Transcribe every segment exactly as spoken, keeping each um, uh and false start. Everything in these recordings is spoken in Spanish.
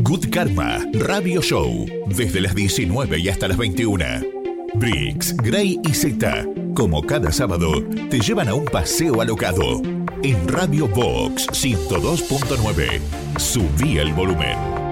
Good Karma Radio Show, desde las diecinueve y hasta las veintiuna. Briggs, Gray y Zeta, como cada sábado, te llevan a un paseo alocado. En Radio Vox ciento dos punto nueve. Subí el volumen.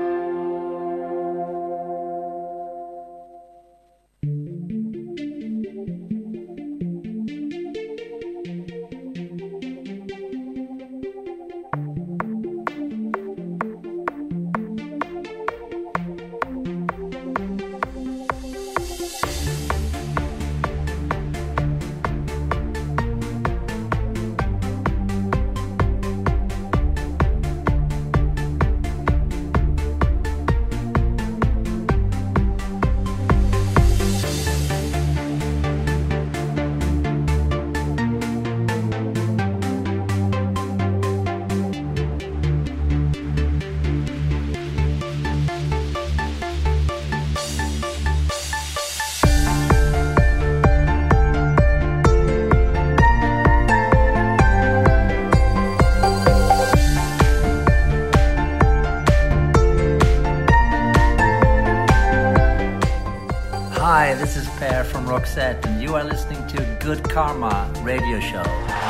And you are listening to Good Karma Radio Show.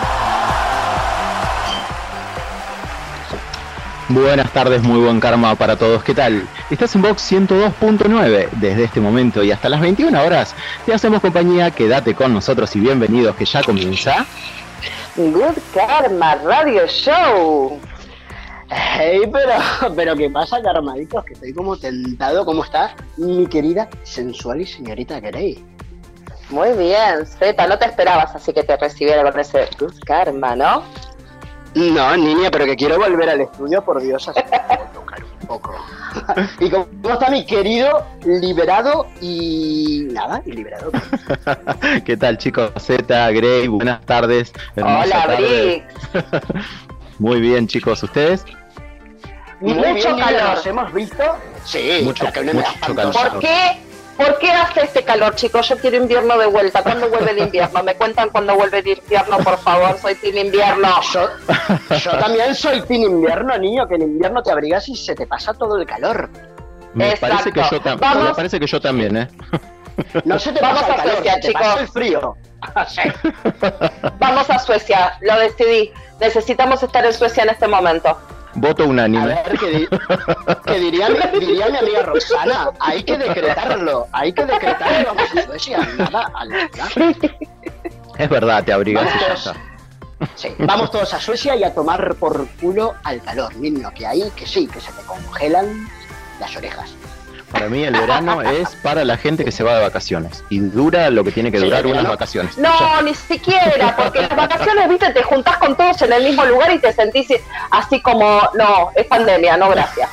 Buenas tardes, muy buen karma para todos. ¿Qué tal? Estás en Vox ciento dos punto nueve. Desde este momento y hasta las veintiuna horas te hacemos compañía. Quédate con nosotros y bienvenidos, que ya comienza Good Karma Radio Show. Hey, pero, pero ¿qué pasa, karmaditos? Que estoy como tentado. ¿Cómo estás, mi querida, sensual y señorita Grey? Muy bien, Zeta, no te esperabas así que te recibiera con ese Good Karma, ¿no? No, niña, pero que quiero volver al estudio, por Dios, así que puedo tocar un poco. ¿Y cómo está mi querido liberado y nada, y liberado? ¿Qué tal, chicos? Zeta, Grey, buenas tardes. Hola, Briggs. Muy bien, chicos, ¿ustedes? Muy mucho bien, calor. ¿Nos hemos visto? Sí, mucho, mucho calor. ¿Por qué? ¿Por qué hace este calor, chicos? Yo quiero invierno de vuelta. ¿Cuándo vuelve el invierno? ¿Me cuentan cuándo vuelve el invierno, por favor? Soy team invierno. Yo, yo también soy team invierno, niño, que en invierno te abrigas y se te pasa todo el calor. Me parece que yo, tam- me parece que yo también, ¿eh? No se te Vamos pasa a el calor, Suecia, se te chicos. Pasa el frío. Vamos a Suecia, lo decidí. Necesitamos estar en Suecia en este momento. Voto unánime. A ver, que, di- que diría, diría mi amiga Roxana, hay que decretarlo, hay que decretarlo, vamos a Suecia, nada, a la verdad. Es verdad, te abrigas vamos y ya todos, está. Sí, vamos todos a Suecia y a tomar por culo al calor, niño, que ahí, que sí, que se te congelan las orejas. Para mí el verano es para la gente que se va de vacaciones y dura lo que tiene que durar sí, unas vacaciones. No, ya. Ni siquiera, porque las vacaciones, viste, te juntás con todos en el mismo lugar y te sentís así como, no, es pandemia, no, gracias.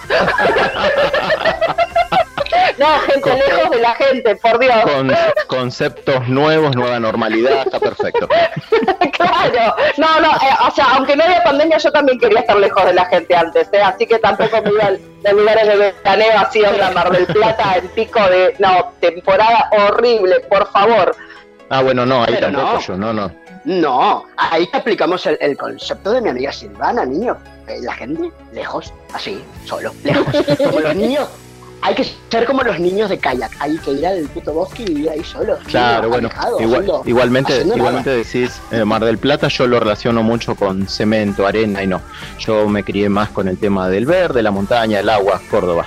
No, gente, con, lejos de la gente, por Dios. Con conceptos nuevos, nueva normalidad, está perfecto. Claro, no, no, eh, o sea, aunque no haya pandemia, yo también quería estar lejos de la gente antes, ¿eh? Así que tampoco me iba de lugares de veraneo así en la Mar del Plata, en pico de, no, temporada horrible, por favor. Ah, bueno, no, ahí Pero tampoco no. yo, no, no. No, ahí te aplicamos el, el concepto de mi amiga Silvana, niño. La gente, lejos, así, solo, lejos, como los niños. Hay que ser como los niños de kayak, hay que ir al puto bosque y vivir ahí solos. Claro, niño, bueno, alejado, igual, haciendo, igualmente, haciendo igualmente decís, eh, Mar del Plata yo lo relaciono mucho con cemento, arena y no. Yo me crié más con el tema del verde, la montaña, el agua, Córdoba.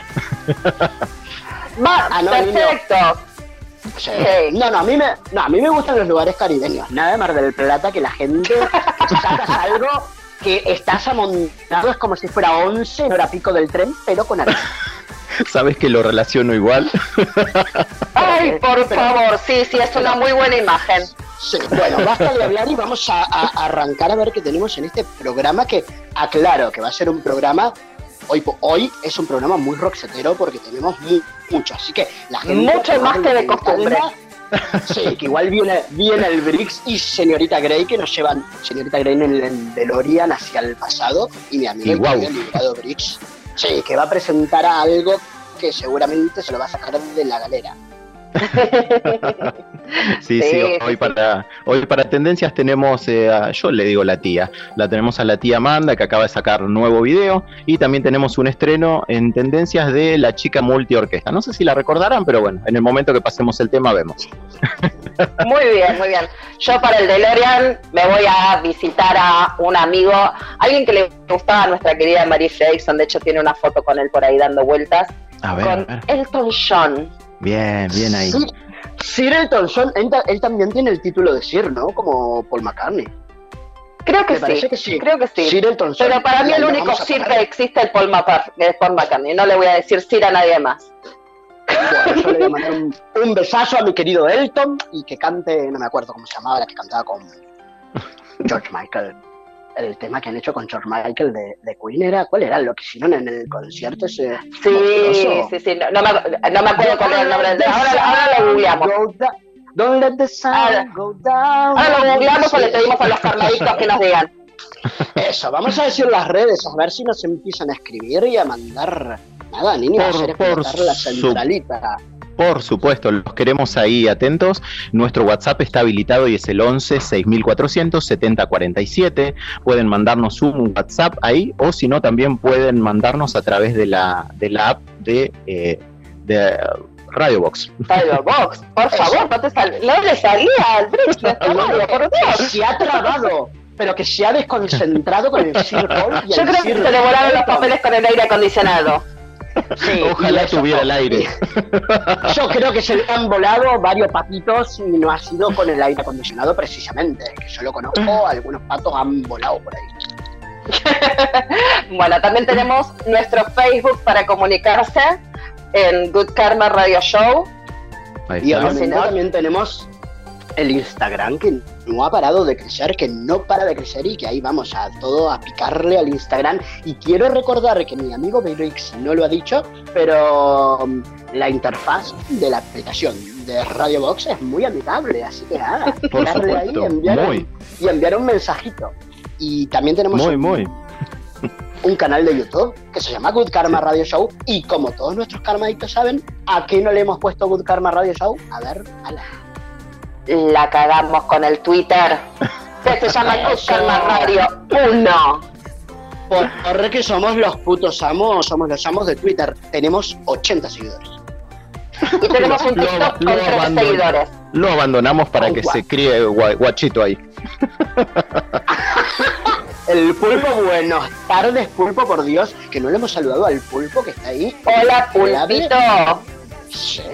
Va, ah, no, perfecto. Sí. No, no, a mí me, no, a mí me gustan los lugares caribeños, nada de Mar del Plata, que la gente sacas algo que estás amontado, es como si fuera once en hora pico del tren, pero con arena. ¿Sabes que lo relaciono igual? Ay, por favor, sí, sí, es una muy buena imagen. Sí, bueno, basta de hablar y vamos a, a arrancar a ver qué tenemos en este programa, que aclaro que va a ser un programa, hoy, hoy es un programa muy rocksetero porque tenemos muy, mucho, así que la gente... Mucho más que de costumbre. Sí, que igual viene, viene el Briggs y señorita Grey, que nos llevan, señorita Grey en el, el DeLorean hacia el pasado, y mi amigo wow. el liberado Briggs. Sí, que va a presentar a algo que seguramente se lo va a sacar de la galera. sí, sí, sí, hoy para hoy para tendencias tenemos, eh, a, yo le digo la tía, la tenemos a la tía Amanda que acaba de sacar un nuevo video y también tenemos un estreno en tendencias de La Chica Multiorquesta. No sé si la recordarán, pero bueno, en el momento que pasemos el tema vemos. Muy bien, muy bien. Yo para el DeLorean me voy a visitar a un amigo, alguien que le gustaba a nuestra querida Marie Fredriksson, de hecho tiene una foto con él por ahí dando vueltas, a ver, con a ver. Elton John. Bien, bien ahí. Sí, Sir Elton John, él, él también tiene el título de Sir, ¿no? Como Paul McCartney. Creo que, Me sí, que sí, creo que sí. Sir Elton John. Pero para mí el único Sir que existe es Paul McCartney, es Paul McCartney. No le voy a decir Sir a nadie más. Bueno, yo le voy a mandar un, un besazo a mi querido Elton y que cante, no me acuerdo cómo se llamaba, la que cantaba con George Michael. El tema que han hecho con George Michael de, de Queen era, ¿cuál era? Lo que hicieron en el concierto ese. Sí, monstruoso. sí, sí, no, no, me, no me acuerdo cuál era el nombre del ahora, ahora lo googleamos. Don't let the sun ahora, go down. Ahora lo googleamos o le pedimos a los carnaditos que nos digan. Eso, vamos a decir en las redes, a ver si nos empiezan a escribir y a mandar. Nada, niños, por, hacer explotar la centralita. Por supuesto, los queremos ahí atentos. Nuestro WhatsApp está habilitado y es el once seis mil cuatrocientos setenta cuarenta y siete. Pueden mandarnos un WhatsApp ahí o si no también pueden mandarnos a través de la de la app de, eh, de Radio Box. Radio Box, por favor, no, te sal, no le salía al Bridge, por Dios. Se ha trabado, pero que se ha desconcentrado con el Sir Paul y Yo el creo Sir que se le volaron los papeles con el aire acondicionado. Sí, ojalá tuviera el aire. Yo creo que se le han volado varios patitos y no ha sido con el aire acondicionado precisamente, que yo lo conozco, algunos patos han volado por ahí. Bueno, también tenemos nuestro Facebook para comunicarse en Good Karma Radio Show. Y obviamente no, también tenemos el Instagram que no ha parado de crecer, que no para de crecer y que ahí vamos a todo a picarle al Instagram. Y quiero recordar que mi amigo Belrix no lo ha dicho, pero um, la interfaz de la aplicación de Radio Box es muy amigable, así que nada, picarle ahí y enviar, un, y enviar un mensajito. Y también tenemos muy, un, muy. un canal de YouTube que se llama Good Karma sí. Radio Show, y como todos nuestros karmaditos saben, ¿a qué no le hemos puesto Good Karma Radio Show? A ver, a la... La cagamos con el Twitter, que se llama Good Karma Radio uno. Por que somos los putos amos, somos los amos de Twitter. Tenemos ochenta seguidores. Y tenemos un TikTok con tres seguidores. Lo abandonamos para oh, que guau. se críe guachito ahí. El pulpo, buenas tardes, pulpo, por Dios, que no le hemos saludado al pulpo que está ahí. Hola, pulpito. Sí.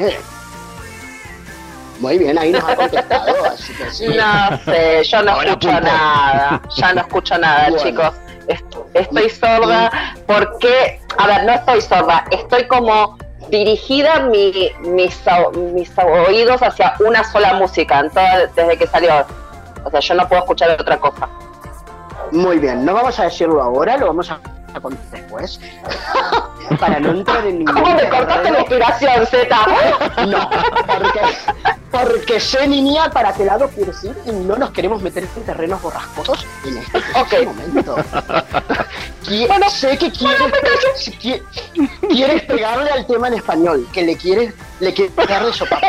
Muy bien, ahí nos ha contestado, así que sí. No sé, yo no Hola, escucho pulpo. nada, ya no escucho nada, bueno. chicos. Estoy sorda porque, a ver, no estoy sorda, estoy como dirigida mi, mis, mis oídos hacia una sola música, en toda, desde que salió. O sea, yo no puedo escuchar otra cosa. Muy bien, no vamos a decirlo ahora, lo vamos a contar después. Para no entrar en ningún... ¿Cómo me cortaste la inspiración, Zeta? No, porque, porque sé, niña, para qué lado quieres ir y no nos queremos meter en terrenos borrascosos en este okay. momento. Bueno, sé que quieres, bueno, quieres pegarle al tema en español, que le quieres, le quieres pegarle sopa.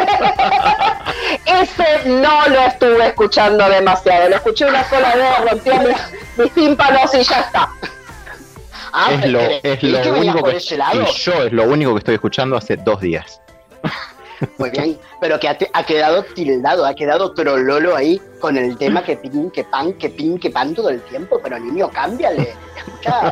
Ese no lo estuve escuchando demasiado, lo escuché una sola vez, rompió mis, mis tímpanos y ya está. Ah, es lo, es lo que único que, y yo es lo único que estoy escuchando hace dos días. Muy bien, pero que ha, ha quedado tildado, ha quedado trololo ahí con el tema que pin, que pan, que pin, que pan todo el tiempo, pero niño, cámbiale, escucha.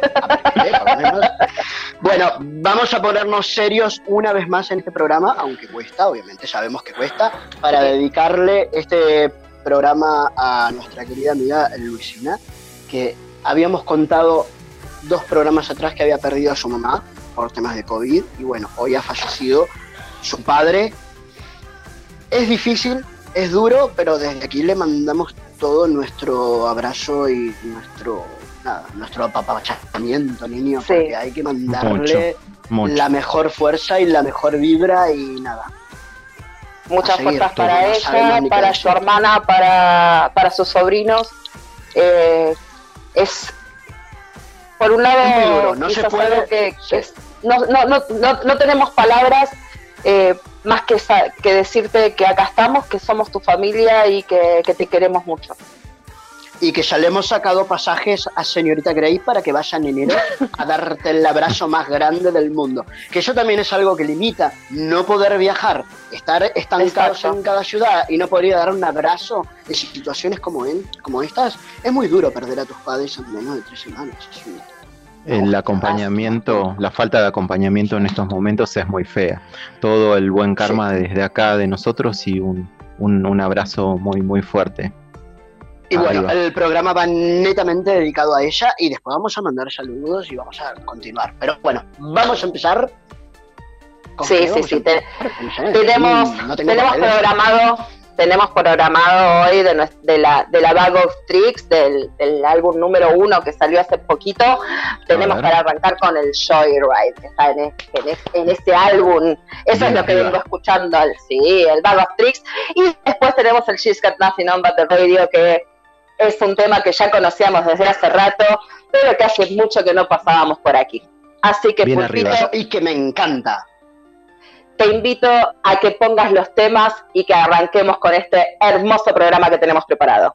Bueno, vamos a ponernos serios una vez más en este programa, aunque cuesta, obviamente sabemos que cuesta, para dedicarle este programa a nuestra querida amiga Luisina, que habíamos contado dos programas atrás que había perdido a su mamá por temas de COVID y bueno, hoy ha fallecido su padre. Es difícil, es duro, pero desde aquí le mandamos todo nuestro abrazo y nuestro nada, nuestro apapachamiento, niño, sí. Porque hay que mandarle mucho, mucho. la mejor fuerza y la mejor vibra y nada. Muchas fuerzas para ella, para su hermana, para, para sus sobrinos. Eh, es por un lado, no se puede. Que, que es, no, no, no, no, no tenemos palabras, eh, más que, que decirte que acá estamos, que somos tu familia y que, que te queremos mucho. Y que ya le hemos sacado pasajes a señorita Grey para que vaya en enero a darte el abrazo más grande del mundo. Que eso también es algo que limita, no poder viajar, estar estancados Exacto. en cada ciudad y no poder dar un abrazo en situaciones como, en, como estas. Es muy duro perder a tus padres en menos de tres semanas. Es un... El acompañamiento, la falta de acompañamiento en estos momentos es muy fea. Todo el buen karma sí. desde acá de nosotros y un, un, un abrazo muy, muy fuerte. Y Arriba. Bueno, el programa va netamente dedicado a ella y después vamos a mandar saludos y vamos a continuar. Pero bueno, vamos a empezar. Sí, sí, sí. Te, tenemos no tenemos programado tenemos programado hoy de, de la de la Bag of Tricks, del, del álbum número uno que salió hace poquito. Tenemos para arrancar con el Joyride, que está en, este, en, este, en ese álbum. Eso Bien, es lo que vengo escuchando, el, sí, el Bag of Tricks. Y después tenemos el She's Got Nothing On But The Radio, que es un tema que ya conocíamos desde hace rato, pero que hace mucho que no pasábamos por aquí. Así que, Bien Pulpito, arriba. Y que me encanta. Te invito a que pongas los temas y que arranquemos con este hermoso programa que tenemos preparado.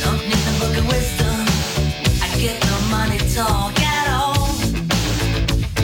Talk at all.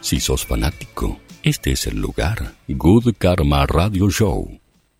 Si sos fanático, este es el lugar. Good Karma Radio Show.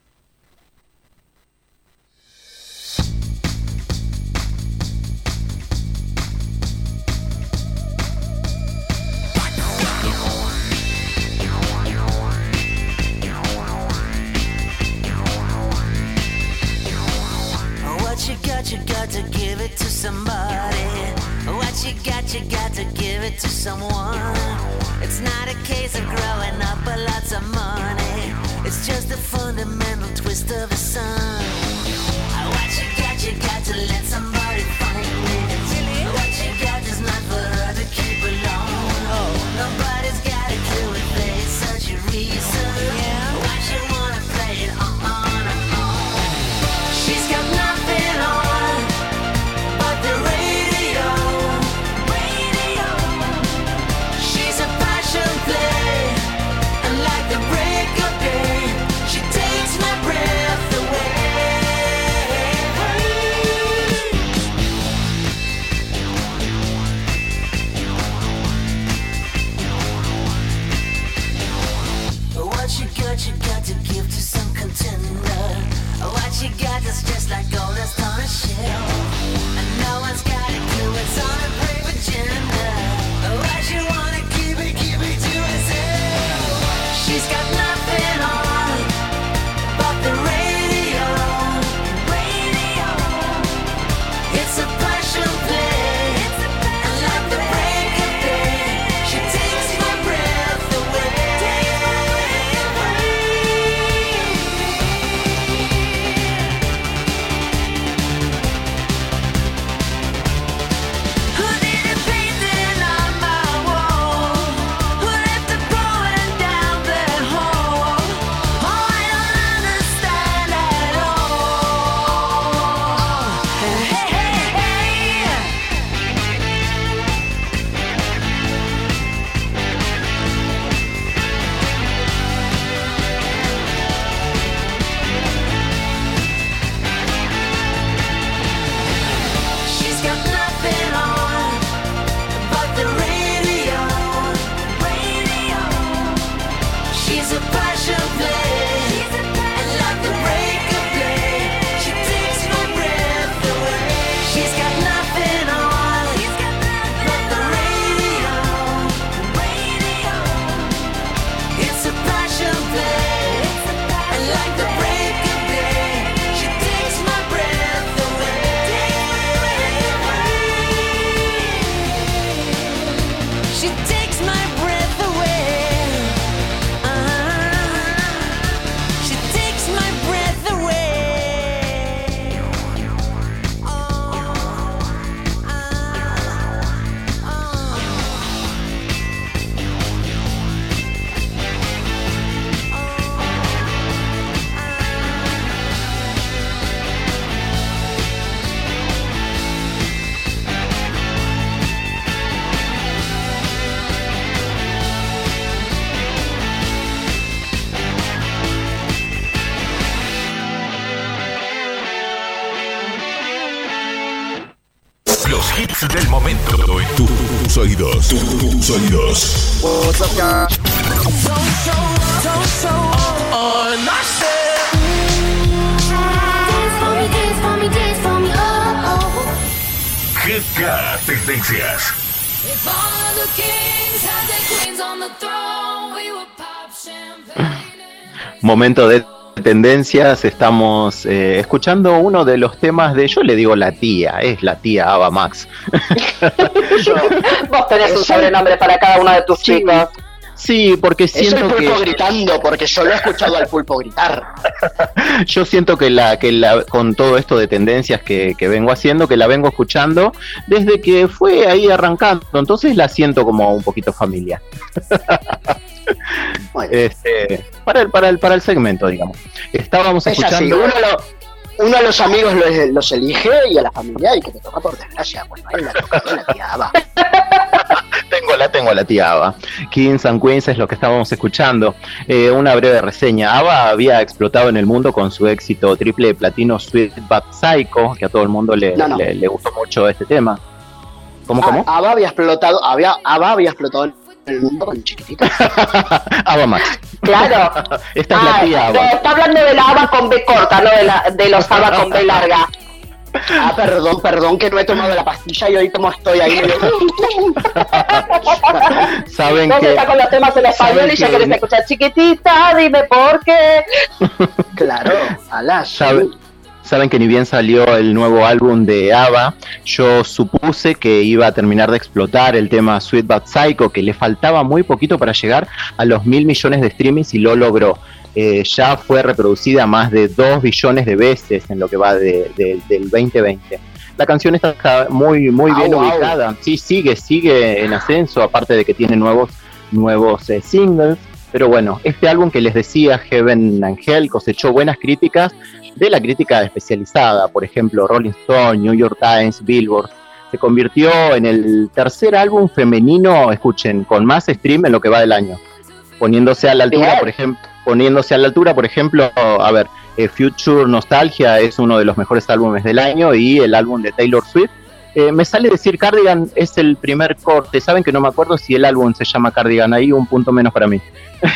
What you got, you got to give it to somebody. What you got, you got to give it to someone. It's not a case of growing up with lots of money. It's just a fundamental twist of the sun. What you got, you got to let somebody find it. What you got is not for her to keep alone. Nobody's got a clue if there's such a reason. Why she wanna play it on and on. She's got nothing on but the radio. Radio. She's a passion play, and like the break of day, she takes my breath away. What you got, you got to give to some contender. What you got is just like gold that's on a shelf, and no one's got a clue what's on a brave agenda. What you wanna keep it, keep it to herself. She's got nothing on but the radio. Radio. It's a passion play, and like the break of day, she takes my breath away. Who did the painting on my wall? Who left the poem down the hall? Oh, I don't understand at all. Hey, hey, hey. She's got nothing on but the radio. Radio. She's a passion play, and like the break of day, she takes my breath away. She's got nothing on but the radio. Radio. It's a passion play, and like the break of day, she takes my breath away. She takes my breath away. Uh-huh. She takes my breath away. Oh, uh, oh. Los hits del momento en tus oídos. Tus oídos. What's up, guys? G K Tendencias. Momento de tendencias, estamos eh, escuchando uno de los temas de, yo le digo la tía, es la tía Ava Max. Vos tenés un sobrenombre para cada uno de tus Sí. chicos. Sí, porque Es el siento pulpo que gritando, porque yo lo he escuchado al pulpo gritar. yo siento que la que la con todo esto de tendencias que, que vengo haciendo, que la vengo escuchando desde que fue ahí arrancando, entonces la siento como un poquito familiar. Bueno, Este, para el para el para el segmento, digamos. Estábamos es así, escuchando uno, lo, uno a los amigos los, los elige y a la familia y que te toca por desgracia. Bueno, ahí la toca la tía Ava. Tengo la, tengo la tía Ava. Kings and Queens es lo que estábamos escuchando. Eh, una breve reseña. Ava había explotado en el mundo con su éxito triple de platino Sweet But Psycho, que a todo el mundo le, No, no. le, le gustó mucho este tema. ¿Cómo, cómo? Ava había explotado, había, Ava había explotado en el mundo con chiquititas. Ava Max. Claro. Esta es ah, la tía no, Ava. está hablando de la Ava con B corta, no de, la, de los Ava con B larga. Ah, perdón, perdón que no he tomado la pastilla y hoy como estoy ahí. Saben No que se está con los temas en español y ya que- querés escuchar chiquitita, dime por qué. Claro, alá, Saben, saben que ni bien salió el nuevo álbum de ABBA, yo supuse que iba a terminar de explotar el tema Sweet But Psycho, que le faltaba muy poquito para llegar a los mil millones de streamings y lo logró. Eh, ya fue reproducida más de dos billones de veces en lo que va de, de, del veinte veinte. La canción está muy muy bien Au, au. ubicada, sí, sigue, sigue en ascenso, aparte de que tiene nuevos, nuevos eh, singles. Pero bueno, este álbum que les decía, Heaven and Hell, cosechó buenas críticas de la crítica especializada, por ejemplo, Rolling Stone, New York Times, Billboard. Se convirtió en el tercer álbum femenino, escuchen, con más stream en lo que va del año, poniéndose a la altura, Bien. por ejemplo, poniéndose a la altura, por ejemplo, a ver, eh, Future Nostalgia es uno de los mejores álbumes del año y el álbum de Taylor Swift. Eh, me sale decir Cardigan es el primer corte. Saben que no me acuerdo si el álbum se llama Cardigan. Ahí un punto menos para mí.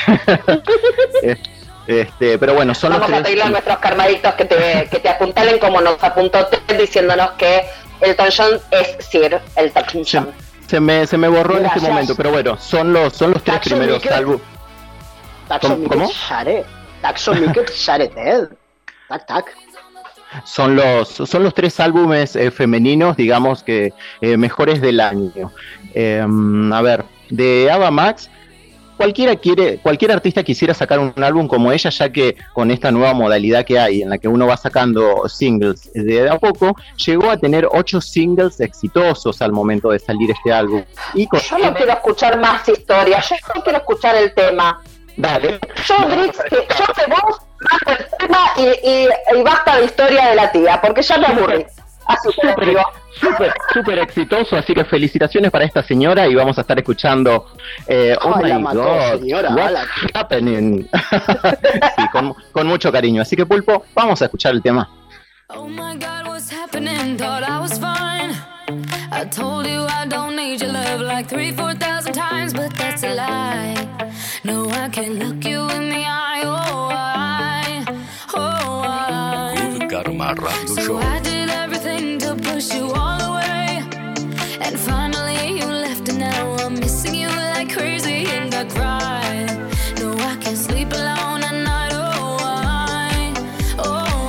Eh, este, pero bueno, son Vamos los a tres. pedirle a nuestros karmaditos que te, que te apuntalen como nos apuntó Ted diciéndonos que Elton John es Sir Elton Se, John. se me, se me borró en este Gracias. momento, pero bueno, son los, son los tres Taxon primeros Miquel. álbumes. Taxon ¿Cómo? Miquel Share. Taxon Miquel Share Ted. Tac, tac. Son los, son los tres álbumes eh, femeninos, digamos que eh, mejores del año. Eh, a ver, de Ava Max, cualquiera quiere, cualquier artista quisiera sacar un álbum como ella, ya que con esta nueva modalidad que hay, en la que uno va sacando singles de a poco, llegó a tener ocho singles exitosos al momento de salir este álbum. Y con Yo no quiero escuchar más historias, yo no quiero escuchar el tema. Dale. Yo, Brix, que, yo que vos mando el tema y, y, y basta de historia de la tía, porque ya me aburrí. Así te lo Súper, digo. súper, súper exitoso, así que felicitaciones para esta señora y vamos a estar escuchando eh, Oh Ay, la my mató, God, señora, what's ala. happening? Sí, con, con mucho cariño, así que Pulpo, vamos a escuchar el tema. Oh my God, what's happening? Thought I was fine. I told you I don't need your love like three, four thousand times, but that's a lie. No, I can't look you in the eye. Oh, I, oh, I. Good Karma Radio So Show. I did everything to push you all away, and finally you left, and now I'm missing you like crazy, and I cry. No, I can't sleep alone at night. Oh, I, oh,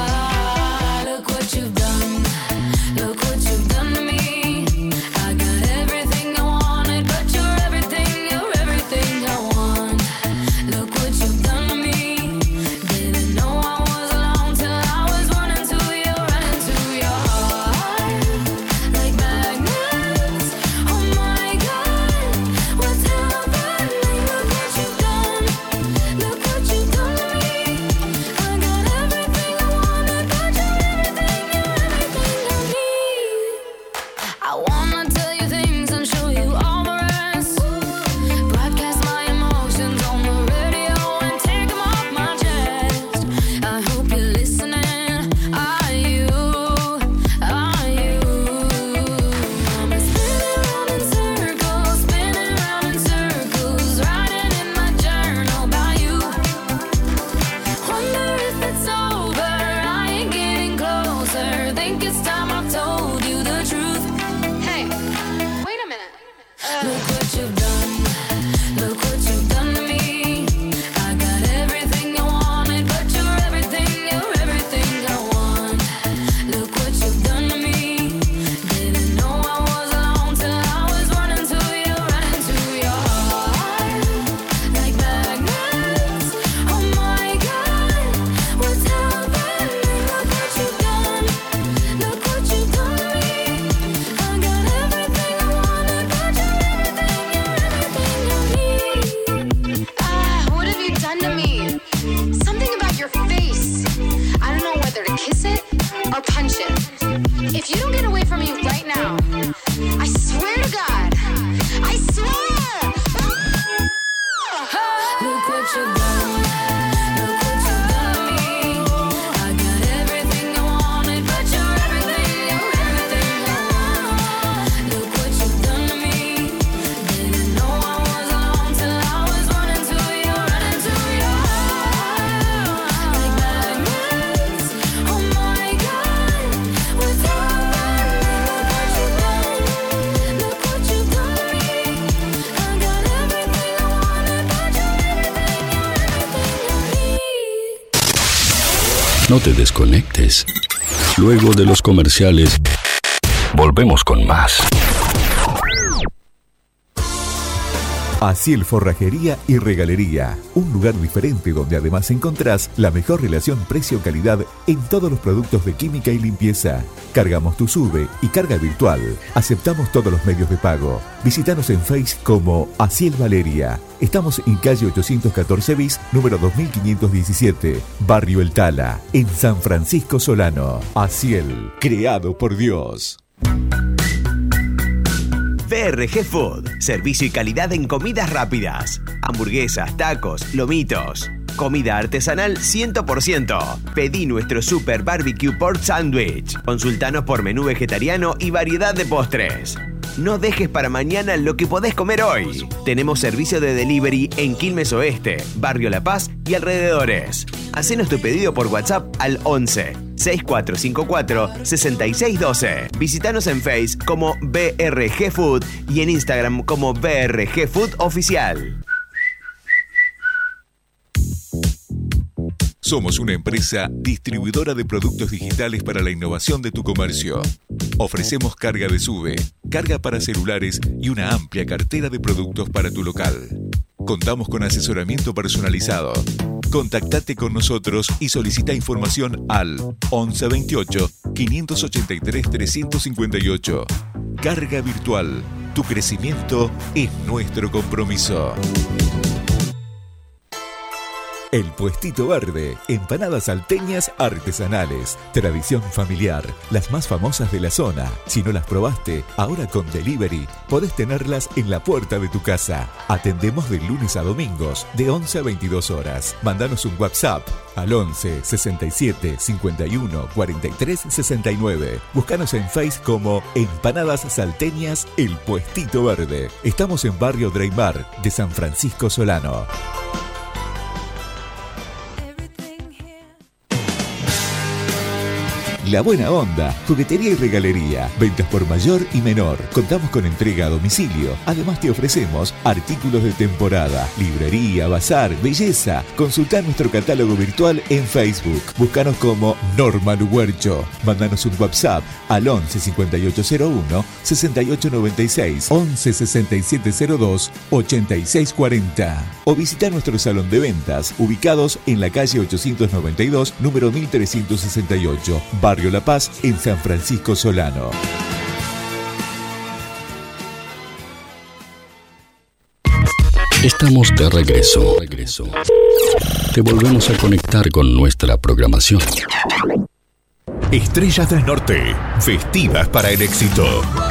I. Look what you've done. Look what you've done to me. I got everything I wanted, but you're everything, you're everything I want. Look what you've done to me. Didn't know I was alone till I was running to you, running to your heart. Like magnets. Oh my God, what's happening? Look what you've done. Look what you've done to me. I got everything I wanted, but you're everything, you're everything I need. I wanna tell you things and show you all the rest. Broadcast my emotions on the radio and take them off my chest. I hope you're listening. Are you? Are you? I'm spinning round in circles, spinning round in circles, writing in my journal about you. Wonder if it's over. I ain't getting closer. Think it's time I told you the truth. Hey, wait a minute. Look what you've done. Look what you've done to me. I got everything I wanted, but you're everything, you're everything I want. Look what you've done to me. Didn't know I was alone till I was running to you, running to your heart. Like magnets. Oh my God, what's happening? Look what you've done. Look what you've done to me. I got everything I wanted, but you're everything, No te desconectes. Luego de los comerciales, volvemos con más. Asiel Forrajería y Regalería, un lugar diferente donde además encontrás la mejor relación precio-calidad en todos los productos de química y limpieza. Cargamos tu SUBE y carga virtual. Aceptamos todos los medios de pago. Visítanos en Face como Asiel Valeria. Estamos en calle ochocientos catorce bis, número dos mil quinientos diecisiete, Barrio El Tala, en San Francisco Solano. Asiel, creado por Dios. B R G Food, servicio y calidad en comidas rápidas, hamburguesas, tacos, lomitos, comida artesanal cien por ciento. Pedí nuestro Super Barbecue Pork Sandwich. Consultanos por menú vegetariano y variedad de postres. No dejes para mañana lo que podés comer hoy. Tenemos servicio de delivery en Quilmes Oeste, Barrio La Paz y alrededores. Hacenos tu pedido por WhatsApp al once, sesenta y cuatro cincuenta y cuatro, sesenta y seis doce. Visítanos en Face como B R G Food y en Instagram como B R G Food Oficial. Somos una empresa distribuidora de productos digitales para la innovación de tu comercio. Ofrecemos carga de SUBE, carga para celulares y una amplia cartera de productos para tu local. Contamos con asesoramiento personalizado. Contactate con nosotros y solicita información al once veintiocho, quinientos ochenta y tres, trescientos cincuenta y ocho. Carga virtual. Tu crecimiento es nuestro compromiso. El Puestito Verde, empanadas salteñas artesanales, tradición familiar, las más famosas de la zona. Si no las probaste, ahora con delivery podés tenerlas en la puerta de tu casa. Atendemos de lunes a domingos, de once a veintidós horas. Mandanos un WhatsApp al once, sesenta y siete, cincuenta y uno, cuarenta y tres, sesenta y nueve. Búscanos en Face como Empanadas Salteñas El Puestito Verde. Estamos en Barrio Dreymar de San Francisco Solano. La Buena Onda, juguetería y regalería, ventas por mayor y menor. Contamos con entrega a domicilio. Además te ofrecemos artículos de temporada, librería, bazar, belleza. Consultá nuestro catálogo virtual en Facebook. Búscanos como Norma Luguercho. Mándanos un WhatsApp al once, cincuenta y ocho cero uno, sesenta y ocho noventa y seis, once, sesenta y siete cero dos, ochenta y seis cuarenta. O visita nuestro salón de ventas, ubicados en la calle ochocientos noventa y dos, número mil trescientos sesenta y ocho, Barrio La Paz, en San Francisco Solano. Estamos de regreso. regreso. Te volvemos a conectar con nuestra programación. Estrellas del Norte, vestidas para el éxito.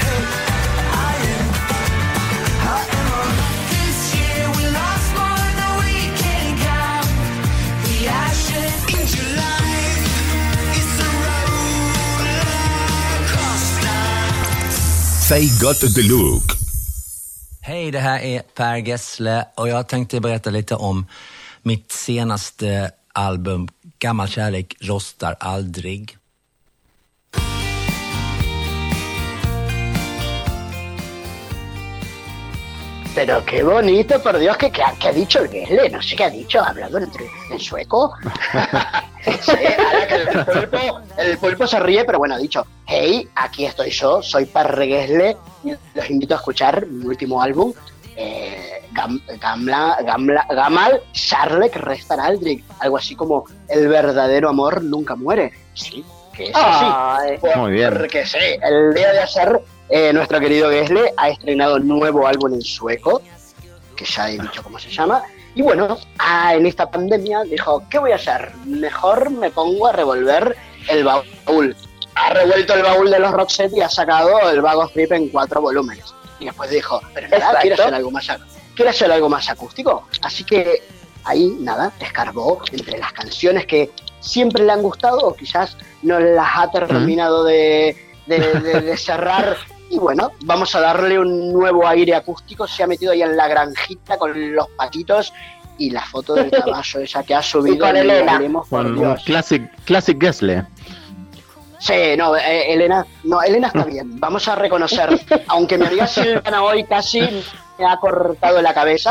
Faye Got the Look. Hej, det här är Per Gessle och jag tänkte berätta lite om mitt senaste album Gammal kärlek rostar aldrig. Pero qué bonito, por Dios, que, que, ha, que ha dicho el Gessle, no sé qué ha dicho, ha hablado en, en sueco. Sí, ahora que el pulpo, el pulpo se ríe, pero bueno, ha dicho, hey, aquí estoy yo, soy Per Gessle, y los invito a escuchar mi último álbum, eh, Gam, Gamla, Gamla, Gamal Charlek Restar Aldrig, algo así como El verdadero amor nunca muere. Sí, que es así. Muy bien. Porque sí, el día de ayer eh, nuestro querido Gessle ha estrenado un nuevo álbum en sueco, que ya he dicho cómo se llama. Y bueno, ah, en esta pandemia dijo, ¿qué voy a hacer? Mejor me pongo a revolver el baúl. Ha revuelto el baúl de los Roxette y ha sacado el Vago Strip en cuatro volúmenes. Y después dijo, pero nada, quiero hacer algo más, quiero hacer algo más acústico. Así que ahí, nada, escarbó entre las canciones que siempre le han gustado o quizás no las ha terminado de, de, de, de cerrar. Y bueno, vamos a darle un nuevo aire acústico. Se ha metido ahí en la granjita con los patitos y la foto del caballo esa que ha subido. Con Elena. Con un classic, classic Gessle. Sí, no, eh, Elena, no, Elena está bien. Vamos a reconocer, aunque mi amiga Silvana hoy casi me ha cortado la cabeza,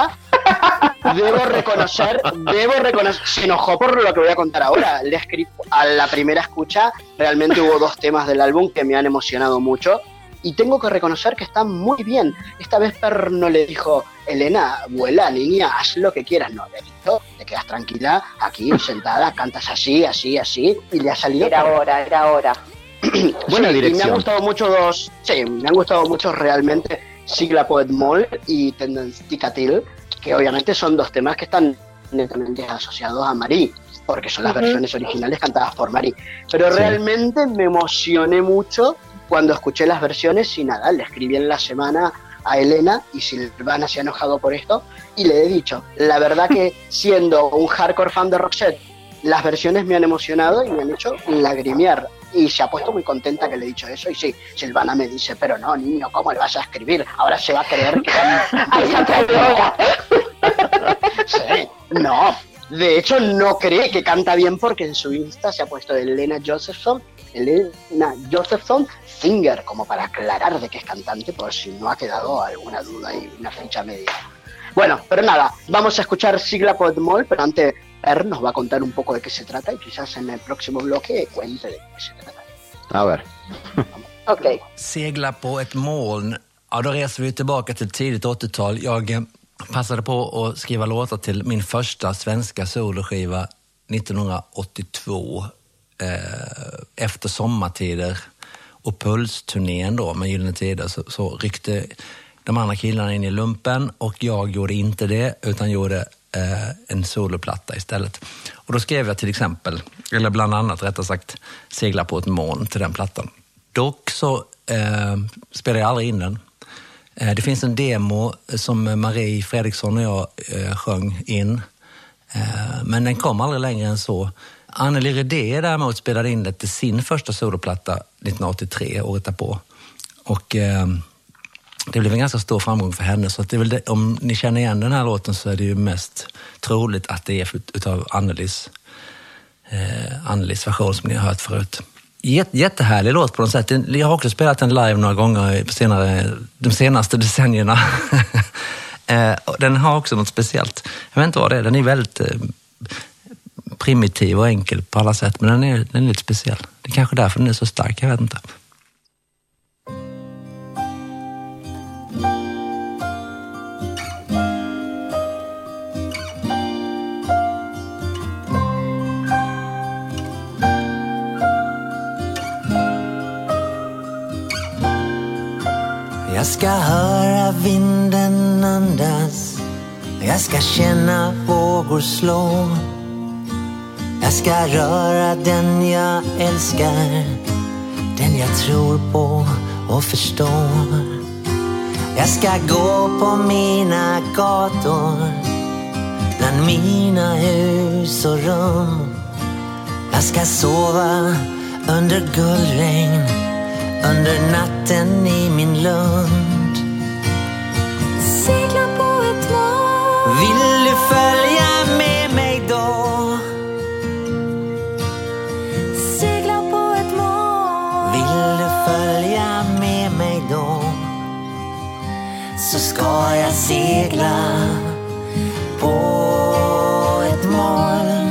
Debo reconocer, debo reconocer, se enojó por lo que voy a contar ahora. Le escribí a la primera escucha, realmente hubo dos temas del álbum que me han emocionado mucho y tengo que reconocer que están muy bien. Esta vez Per no le dijo, Elena, vuela, niña, haz lo que quieras. No, le dijo, te quedas tranquila, aquí sentada, cantas así, así, así, y le ha salido. Era hora, era hora. Buena Sí, dirección. y me han gustado mucho dos, sí, me han gustado mucho realmente Sigla Poet Mol y Tendensticatil, que obviamente son dos temas que están netamente asociados a Marí, porque son las uh-huh. versiones originales cantadas por Marí. Pero sí. realmente me emocioné mucho cuando escuché las versiones y nada, le escribí en la semana a Elena y Silvana se ha enojado por esto y le he dicho, la verdad que siendo un hardcore fan de Roxette, las versiones me han emocionado y me han hecho lagrimear. Y se ha puesto muy contenta que le he dicho eso. Y sí, Silvana me dice, pero no, niño, ¿cómo le vas a escribir? Ahora se va a creer que... Sí, no. De hecho, no cree que canta bien porque en su Insta se ha puesto Elena Josephson, Elena Josephson Singer, como para aclarar de que es cantante, por si no ha quedado alguna duda y una ficha media. Bueno, pero nada, vamos a escuchar Sigla Poet Mol, pero antes Per nos va a contar un poco de qué se trata y quizás en el próximo bloque cuente de qué se trata. A ver. Okej. Okay. Segla på ett moln. Ja, då reser vi tillbaka till tidigt åttiotal. Jag eh, passade på att skriva låtar till min första svenska soloskiva nittonhundraåttiotvå. Eh, efter sommartider och pulsturnén då med Gyllene Tider så, så ryckte de andra killarna in i lumpen och jag gjorde inte det utan gjorde eh, en soloplatta istället. Och då skrev jag till exempel, eller bland annat rättare sagt, Segla på ett moln till den plattan. Dock så eh, spelade jag aldrig in den. Eh, det finns en demo som Marie Fredriksson och jag eh, sjöng in. Eh, men den kom aldrig längre än så. Anneli Redé däremot spelade in det till sin första soloplatta nittonhundraåttiotre, året därpå. Och eh, det blev en ganska stor framgång för henne. Så att det är väl det, om ni känner igen den här låten så är det ju mest troligt att det är utav Annelis, eh, Annelis version som ni har hört förut. Jätte, jättehärlig låt på något sätt. Jag har också spelat den live några gånger på senare, de senaste decennierna. eh, den har också något speciellt. Jag vet inte vad det är. Den är väldigt eh, primitiv och enkel på alla sätt. Men den är, den är lite speciell. Det är kanske därför den är så stark, jag vet inte. Jag ska höra vinden andas. Jag ska känna vågor slå. Jag ska röra den jag älskar, den jag tror på och förstår. Jag ska gå på mina gator, bland mina hus och rum. Jag ska sova under guldregn, under natten i min lund. Segla på ett moln. Vill du följa med mig då? Segla på ett moln. Vill du följa med mig då? Så ska jag segla på ett moln.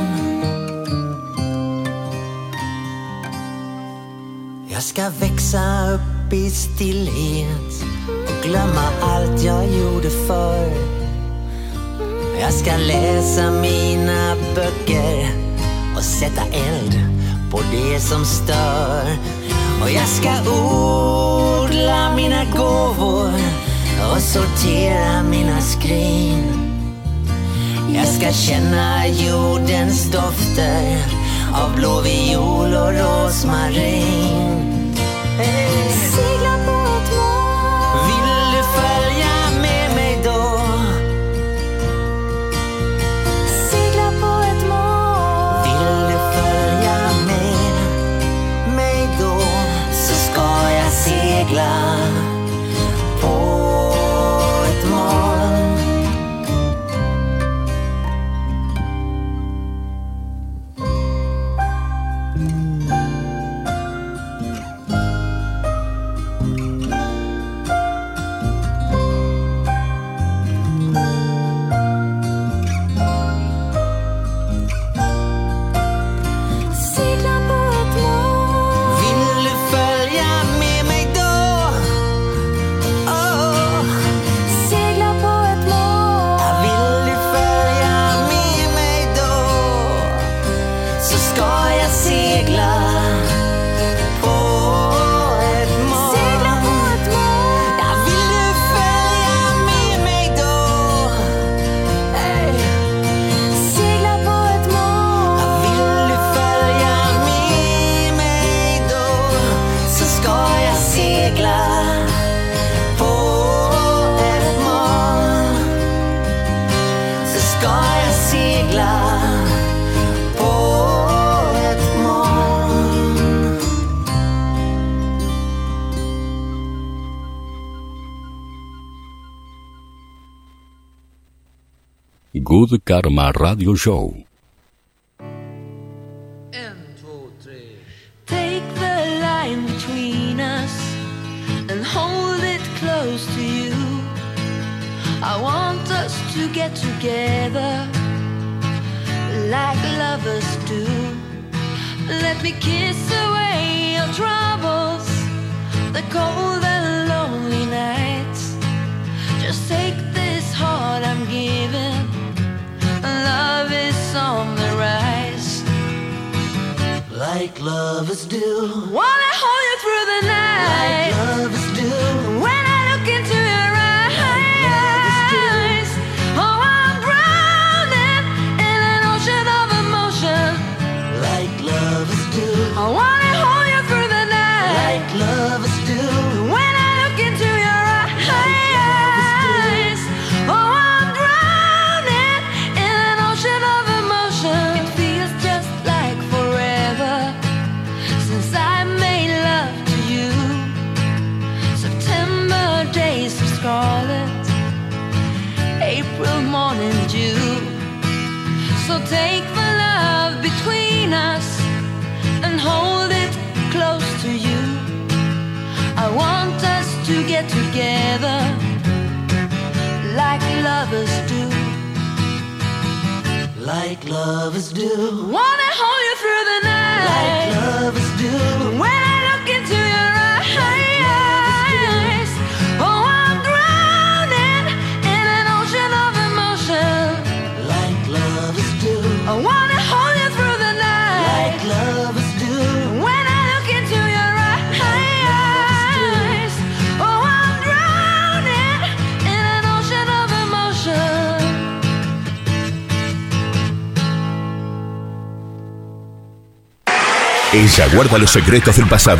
Jag ska växa upp i stillhet och glömma allt jag gjorde förr. Jag ska läsa mina böcker och sätta eld på det som stör. Och jag ska odla mina gåvor och sortera mina skrin. Jag ska känna jordens dofter av blå viol och rosmarin. Segla på ett moln. Vill du följa med mig då? Segla på ett moln. Vill du följa med mig då? Så ska jag segla på ett moln. Good Karma Radio Show. Take the line between us and hold it close to you. I want us to get together like lovers do. Let me kiss away your troubles, the cold and lonely nights. Just take this heart I'm giving. Love is on the rise, like lovers do. Wanna hold you through the night, like lovers do. When I look into your eyes, oh, I'm drowning in an ocean of emotion, like lovers do. I wanna hold you through the night, like lovers do. When I look into your eyes, oh, I'm drowning in an ocean of emotion. It feels just like forever since I made love to you. September days of scarlet, April morning dew. So take the love between us and hold it close to you. I want us to get together like lovers do, like lovers do. Wanna hold you through the night, like lovers do. When I look into your eyes, oh, I'm drowning in an ocean of emotion, like lovers do. I wanna hold you through the night, like lovers do. When I look into your eyes, oh, I'm drowning in an ocean of emotion. Ella guarda los secretos del pasado.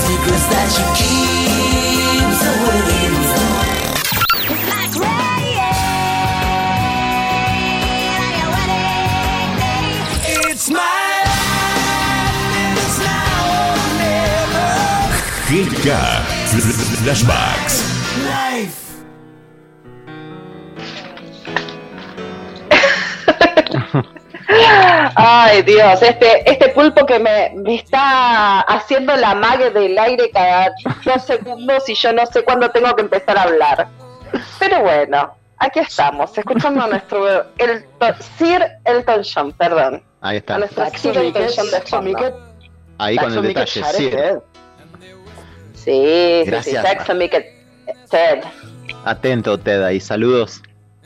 G K Flashbacks. Ay, Dios, este, este pulpo que me, me está haciendo la mague del aire cada dos segundos y yo no sé cuándo tengo que empezar a hablar. Pero bueno, aquí estamos, escuchando a nuestro Elton, Sir Elton John, perdón. Ahí está. A nuestro Sir Elton John de fondo. Ahí con el detalle, Sir. Sí, Gracias. sí, sí, Saxo Miquel, Ted. Atento, Ted, ahí. Saludos.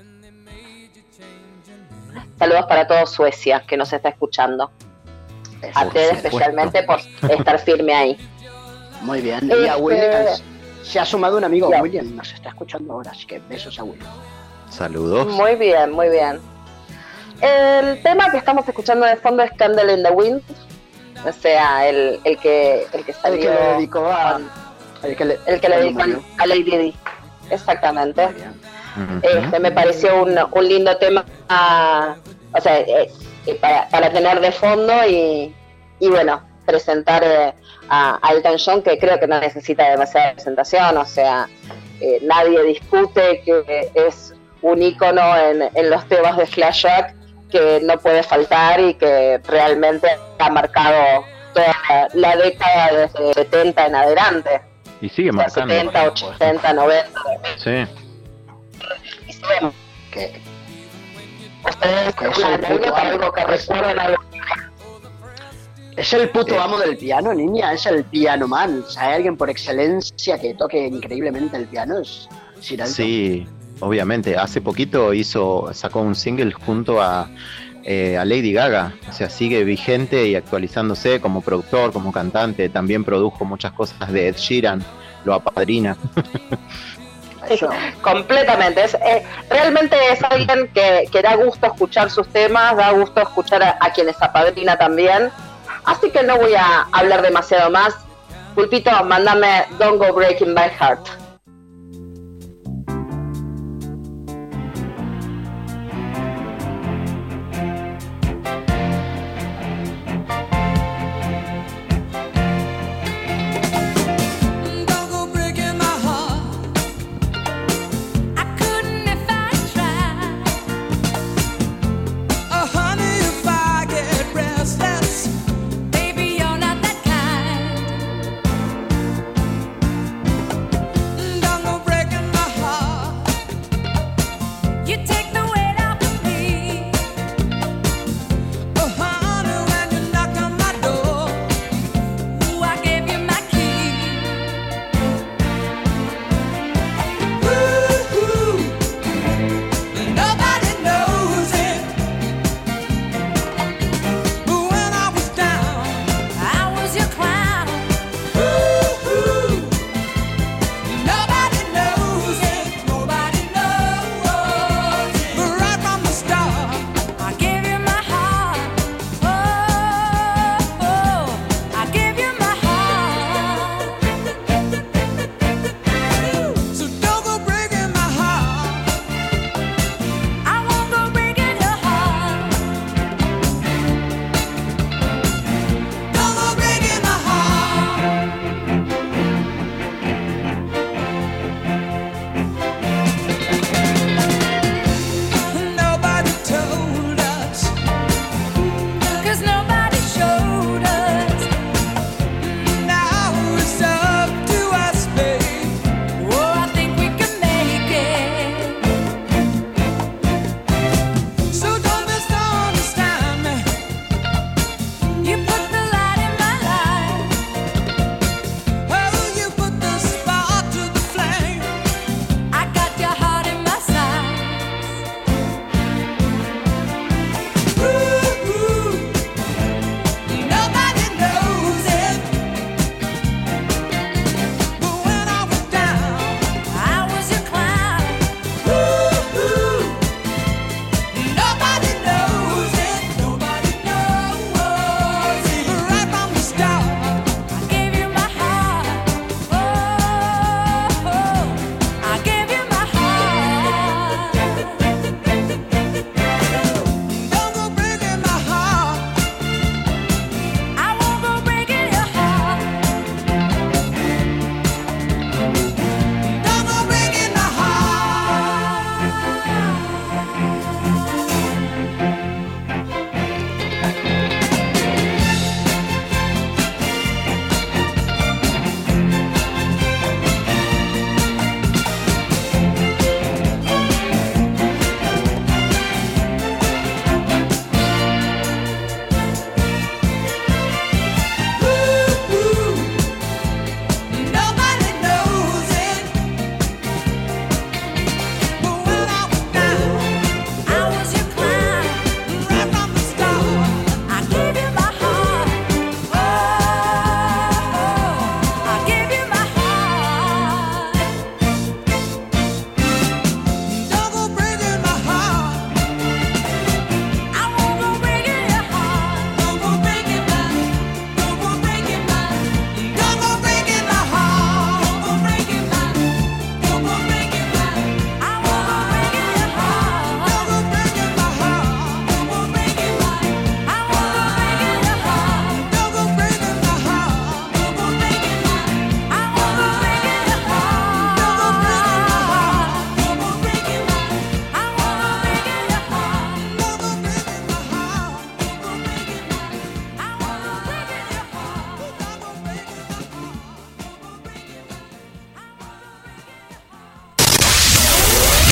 Saludos para todo Suecia que nos está escuchando. A Ted especialmente por estar firme ahí. Muy bien. Y a William se ha sumado un amigo, yeah. William, nos está escuchando ahora, así que besos a William. Saludos. Muy bien, muy bien. El tema que estamos escuchando de fondo es Candle in the Wind, o sea, el, el que el que salió, el que le dedicó a el que le, el que le dedicó a Lady Di. Exactamente. Uh-huh. Este me pareció un, un lindo tema, uh, o sea, eh, para, para tener de fondo y, y bueno, presentar eh, a, a Elton John, que creo que no necesita demasiada presentación, o sea, eh, nadie discute que es un ícono en, en los temas de Flashback, que no puede faltar y que realmente ha marcado toda la, la década desde setenta en adelante. Y sigue marcando. setenta, ochenta, noventa. Sí. Y si vemos que ustedes que algo que recuerden algo. Es el puto amo del piano, niña, es el piano man. O sea, hay alguien por excelencia que toque increíblemente el piano, es Sir Elton. Sí, obviamente. Hace poquito hizo, sacó un single junto a, eh, a Lady Gaga. O sea, sigue vigente y actualizándose como productor, como cantante. También produjo muchas cosas de Ed Sheeran, lo apadrina. Eso. Completamente, es, eh, realmente es alguien que, que da gusto escuchar sus temas, da gusto escuchar a, a quienes apadrina también, así que no voy a hablar demasiado más. Pulpito, mándame Don't Go Breaking My Heart.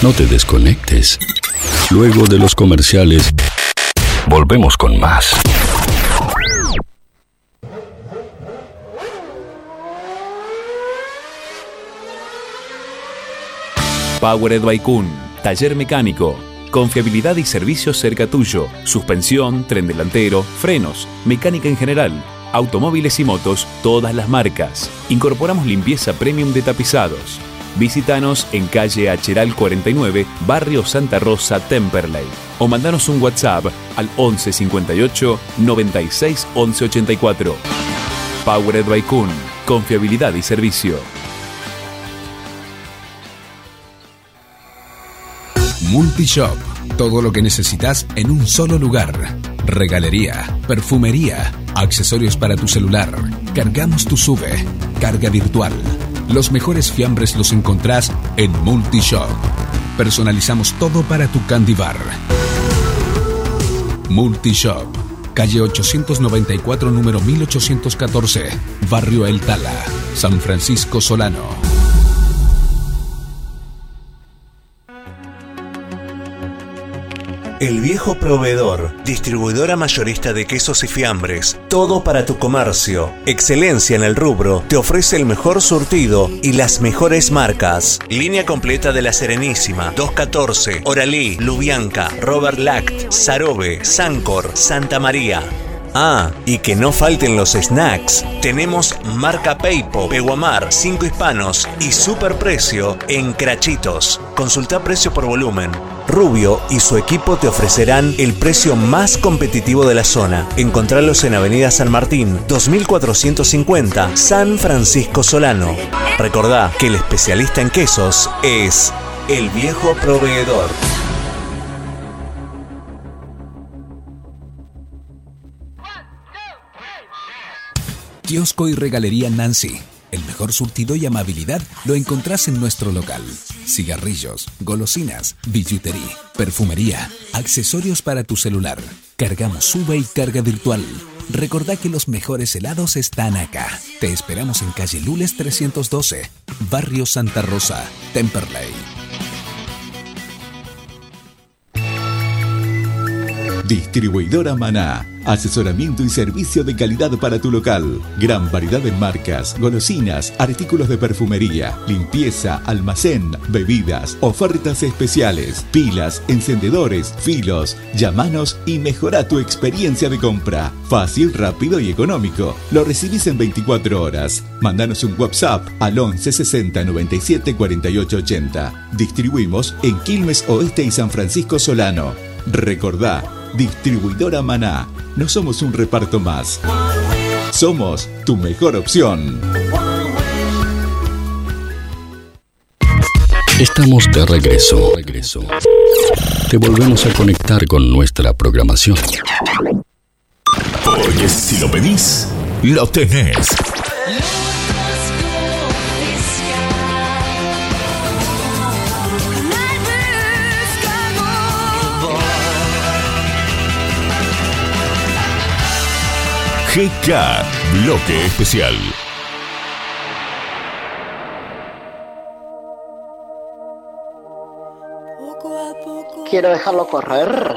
No te desconectes. Luego de los comerciales, volvemos con más. Powered by Kuhn, taller mecánico. Confiabilidad y servicios cerca tuyo. Suspensión, tren delantero, frenos, mecánica en general, automóviles y motos, todas las marcas. Incorporamos limpieza premium de tapizados. Visítanos en calle Acheral cuarenta y nueve, barrio Santa Rosa, Temperley. O mandanos un WhatsApp al once cincuenta y ocho, noventa y seis, once ochenta y cuatro. Powered by Kuhn. Confiabilidad y servicio. Multishop. Todo lo que necesitas en un solo lugar. Regalería, perfumería, accesorios para tu celular. Cargamos tu SUVE. Carga virtual. Los mejores fiambres los encontrás en Multishop. Personalizamos todo para tu candy bar. Multishop. Calle ochocientos noventa y cuatro, número mil ochocientos catorce. Barrio El Tala, San Francisco Solano. El Viejo Proveedor, distribuidora mayorista de quesos y fiambres, todo para tu comercio. Excelencia en el rubro, te ofrece el mejor surtido y las mejores marcas. Línea completa de La Serenísima, doscientos catorce, Oralí, Lubianca, Robert Lact, Sarobe, Sancor, Santa María. Ah, y que no falten los snacks. Tenemos marca Peipo, Peguamar, Cinco Hispanos y superprecio en Crachitos. Consulta precio por volumen. Rubio y su equipo te ofrecerán el precio más competitivo de la zona. Encontralos en Avenida San Martín, dos mil cuatrocientos cincuenta, San Francisco Solano. Recordá que el especialista en quesos es El Viejo Proveedor. Kiosco y Regalería Nancy. El mejor surtido y amabilidad lo encontrás en nuestro local. Cigarrillos, golosinas, billutería, perfumería, accesorios para tu celular. Cargamos SUVE y carga virtual. Recordá que los mejores helados están acá. Te esperamos en calle Lules trescientos doce, barrio Santa Rosa, Temperley. Distribuidora Maná. Asesoramiento y servicio de calidad para tu local. Gran variedad en marcas, golosinas, artículos de perfumería, limpieza, almacén, bebidas, ofertas especiales, pilas, encendedores, filos. Llámanos y mejora tu experiencia de compra. Fácil, rápido y económico. Lo recibís en veinticuatro horas. Mandanos un WhatsApp al once sesenta noventa y siete cuarenta y ocho ochenta. Distribuimos en Quilmes Oeste y San Francisco Solano. Recordá, Distribuidora Maná. No somos un reparto más. Somos tu mejor opción. Estamos de regreso. regreso. Te volvemos a conectar con nuestra programación. Porque si lo pedís, lo tenés. G K, bloque especial. Quiero dejarlo correr.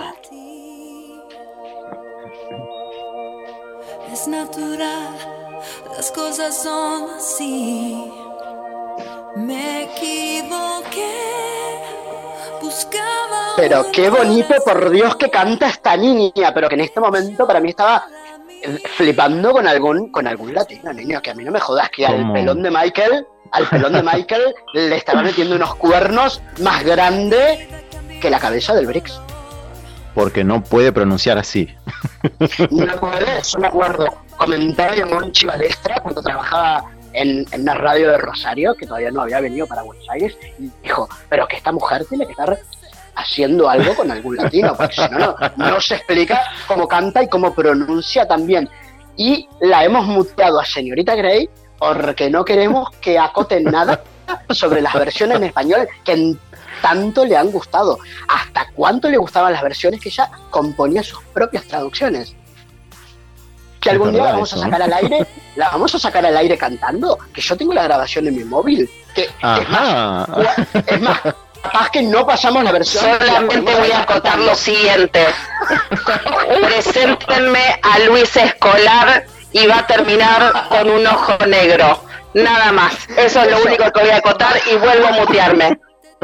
Es natural, las cosas son así. Me equivoqué, buscaba. Pero qué bonito, por Dios, que canta esta niña. Pero que en este momento para mí estaba flipando con algún con algún latino, niño, que a mí no me jodas que al pelón de Michael, al pelón de Michael le estaba metiendo unos cuernos más grandes que la cabeza del Brix. Porque no puede pronunciar así. No puede, yo me acuerdo, comentaba a Monchi Balestra cuando trabajaba en, en una radio de Rosario, que todavía no había venido para Buenos Aires, y dijo, pero que esta mujer tiene que estar haciendo algo con algún latino, porque si no, no, no se explica cómo canta y cómo pronuncia también. Y la hemos muteado a Señorita Grey porque no queremos que acoten nada sobre las versiones en español que en tanto le han gustado. ¿Hasta cuánto le gustaban las versiones que ella componía sus propias traducciones? Que algún día la vamos a sacar al aire, la vamos a sacar al aire cantando, que yo tengo la grabación en mi móvil, que, que es más, es más capaz que que no pasamos la versión. Solamente voy a acotar lo siguiente. Preséntenme a Luis Escolar y va a terminar con un ojo negro. Nada más. Eso es lo único que voy a acotar y vuelvo a mutearme.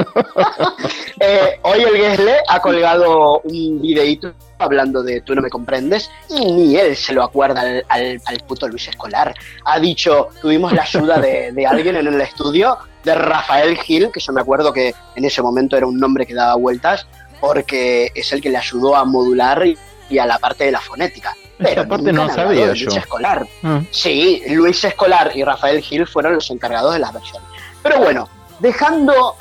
eh, hoy el Gesle ha colgado un videíto hablando de Tú no me comprendes y ni él se lo acuerda al, al, al puto Luis Escolar. Ha dicho, tuvimos la ayuda de, de alguien en el estudio, de Rafael Gil, que yo me acuerdo que en ese momento era un nombre que daba vueltas, porque es el que le ayudó a modular y, y a la parte de la fonética. Pero esa parte no sabía yo. Luis Escolar. Mm. Sí, Luis Escolar y Rafael Gil fueron los encargados de las versiones. Pero bueno, dejando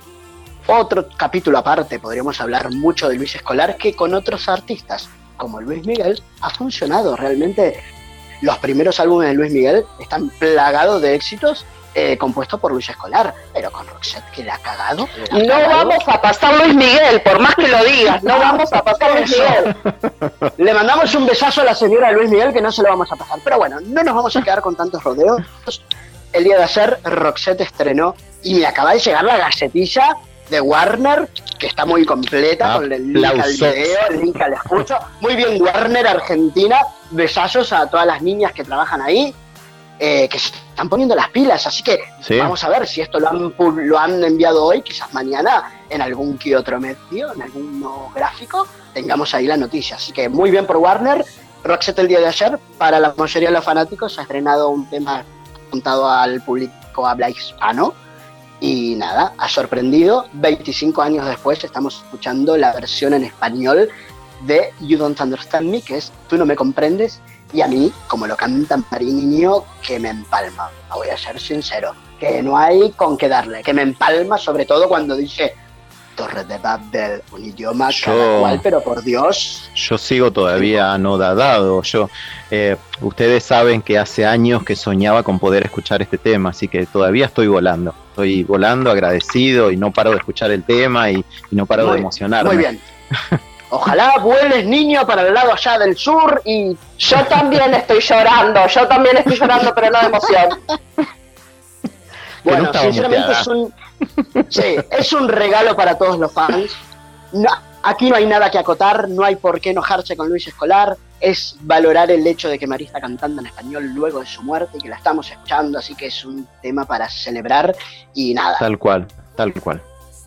otro capítulo aparte, podríamos hablar mucho de Luis Escolar, que con otros artistas, como Luis Miguel, ha funcionado. Realmente los primeros álbumes de Luis Miguel están plagados de éxitos eh, compuestos por Luis Escolar, pero con Roxette, que le ha cagado. Le ha no cagado. vamos a pasar Luis Miguel, por más que lo digas, no vamos a pasar Luis Miguel. Le mandamos un besazo a la señora Luis Miguel, que no se lo vamos a pasar. Pero bueno, no nos vamos a quedar con tantos rodeos. El día de ayer, Roxette estrenó, y me acaba de llegar la gacetilla de Warner, que está muy completa, ah, con el link al video, el link al escucho. Muy bien, Warner Argentina. Besazos a todas las niñas que trabajan ahí, eh, que se están poniendo las pilas. Así que sí, vamos a ver si esto lo han, lo han enviado hoy, quizás mañana, en algún que otro medio, en algún gráfico, tengamos ahí la noticia. Así que muy bien por Warner. Roxette el día de ayer, para la mayoría de los fanáticos, ha estrenado un tema apuntado al público habla hispano. Y nada, ha sorprendido. veinticinco años después estamos escuchando la versión en español de You Don't Understand Me, que es Tú no me comprendes, y a mí, como lo canta Mariño, que me empalma. Voy a ser sincero, que no hay con qué darle, que me empalma, sobre todo cuando dice Torre de Babel, un idioma yo, cada cual, pero por Dios. Yo sigo todavía anodadado. Yo, eh, ustedes saben que hace años que soñaba con poder escuchar este tema, así que todavía estoy volando. Estoy volando, agradecido, y no paro de escuchar el tema y, y no paro muy, de emocionarme. Muy bien. Ojalá vueles, niño, para el lado allá del sur y... Yo también estoy llorando, yo también estoy llorando, pero no de emoción. Bueno, no sinceramente muteada. es un... Sí, es un regalo para todos los fans. No, aquí no hay nada que acotar, no hay por qué enojarse con Luis Escolar. Es valorar el hecho de que María está cantando en español luego de su muerte y que la estamos escuchando, así que es un tema para celebrar y nada. Tal cual, tal cual.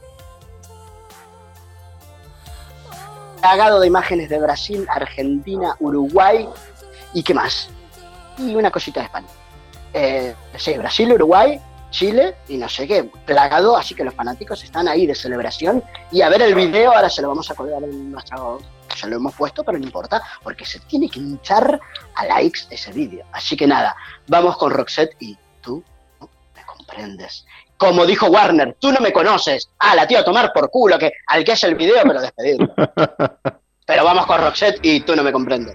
Plagado de imágenes de Brasil, Argentina, Uruguay y qué más. Y una cosita de España. Eh, sí, Brasil, Uruguay, Chile y no sé qué, plagado, así que los fanáticos están ahí de celebración y a ver el video. Ahora se lo vamos a colgar en nuestro, se lo hemos puesto, pero no importa, porque se tiene que hinchar a likes ese vídeo. Así que nada, vamos con Roxette y Tú no me comprendes. Como dijo Warner, tú no me conoces. Ah, la tío, a tomar por culo, que al que hace el video me lo despedir. Pero vamos con Roxette y Tú no me comprendes.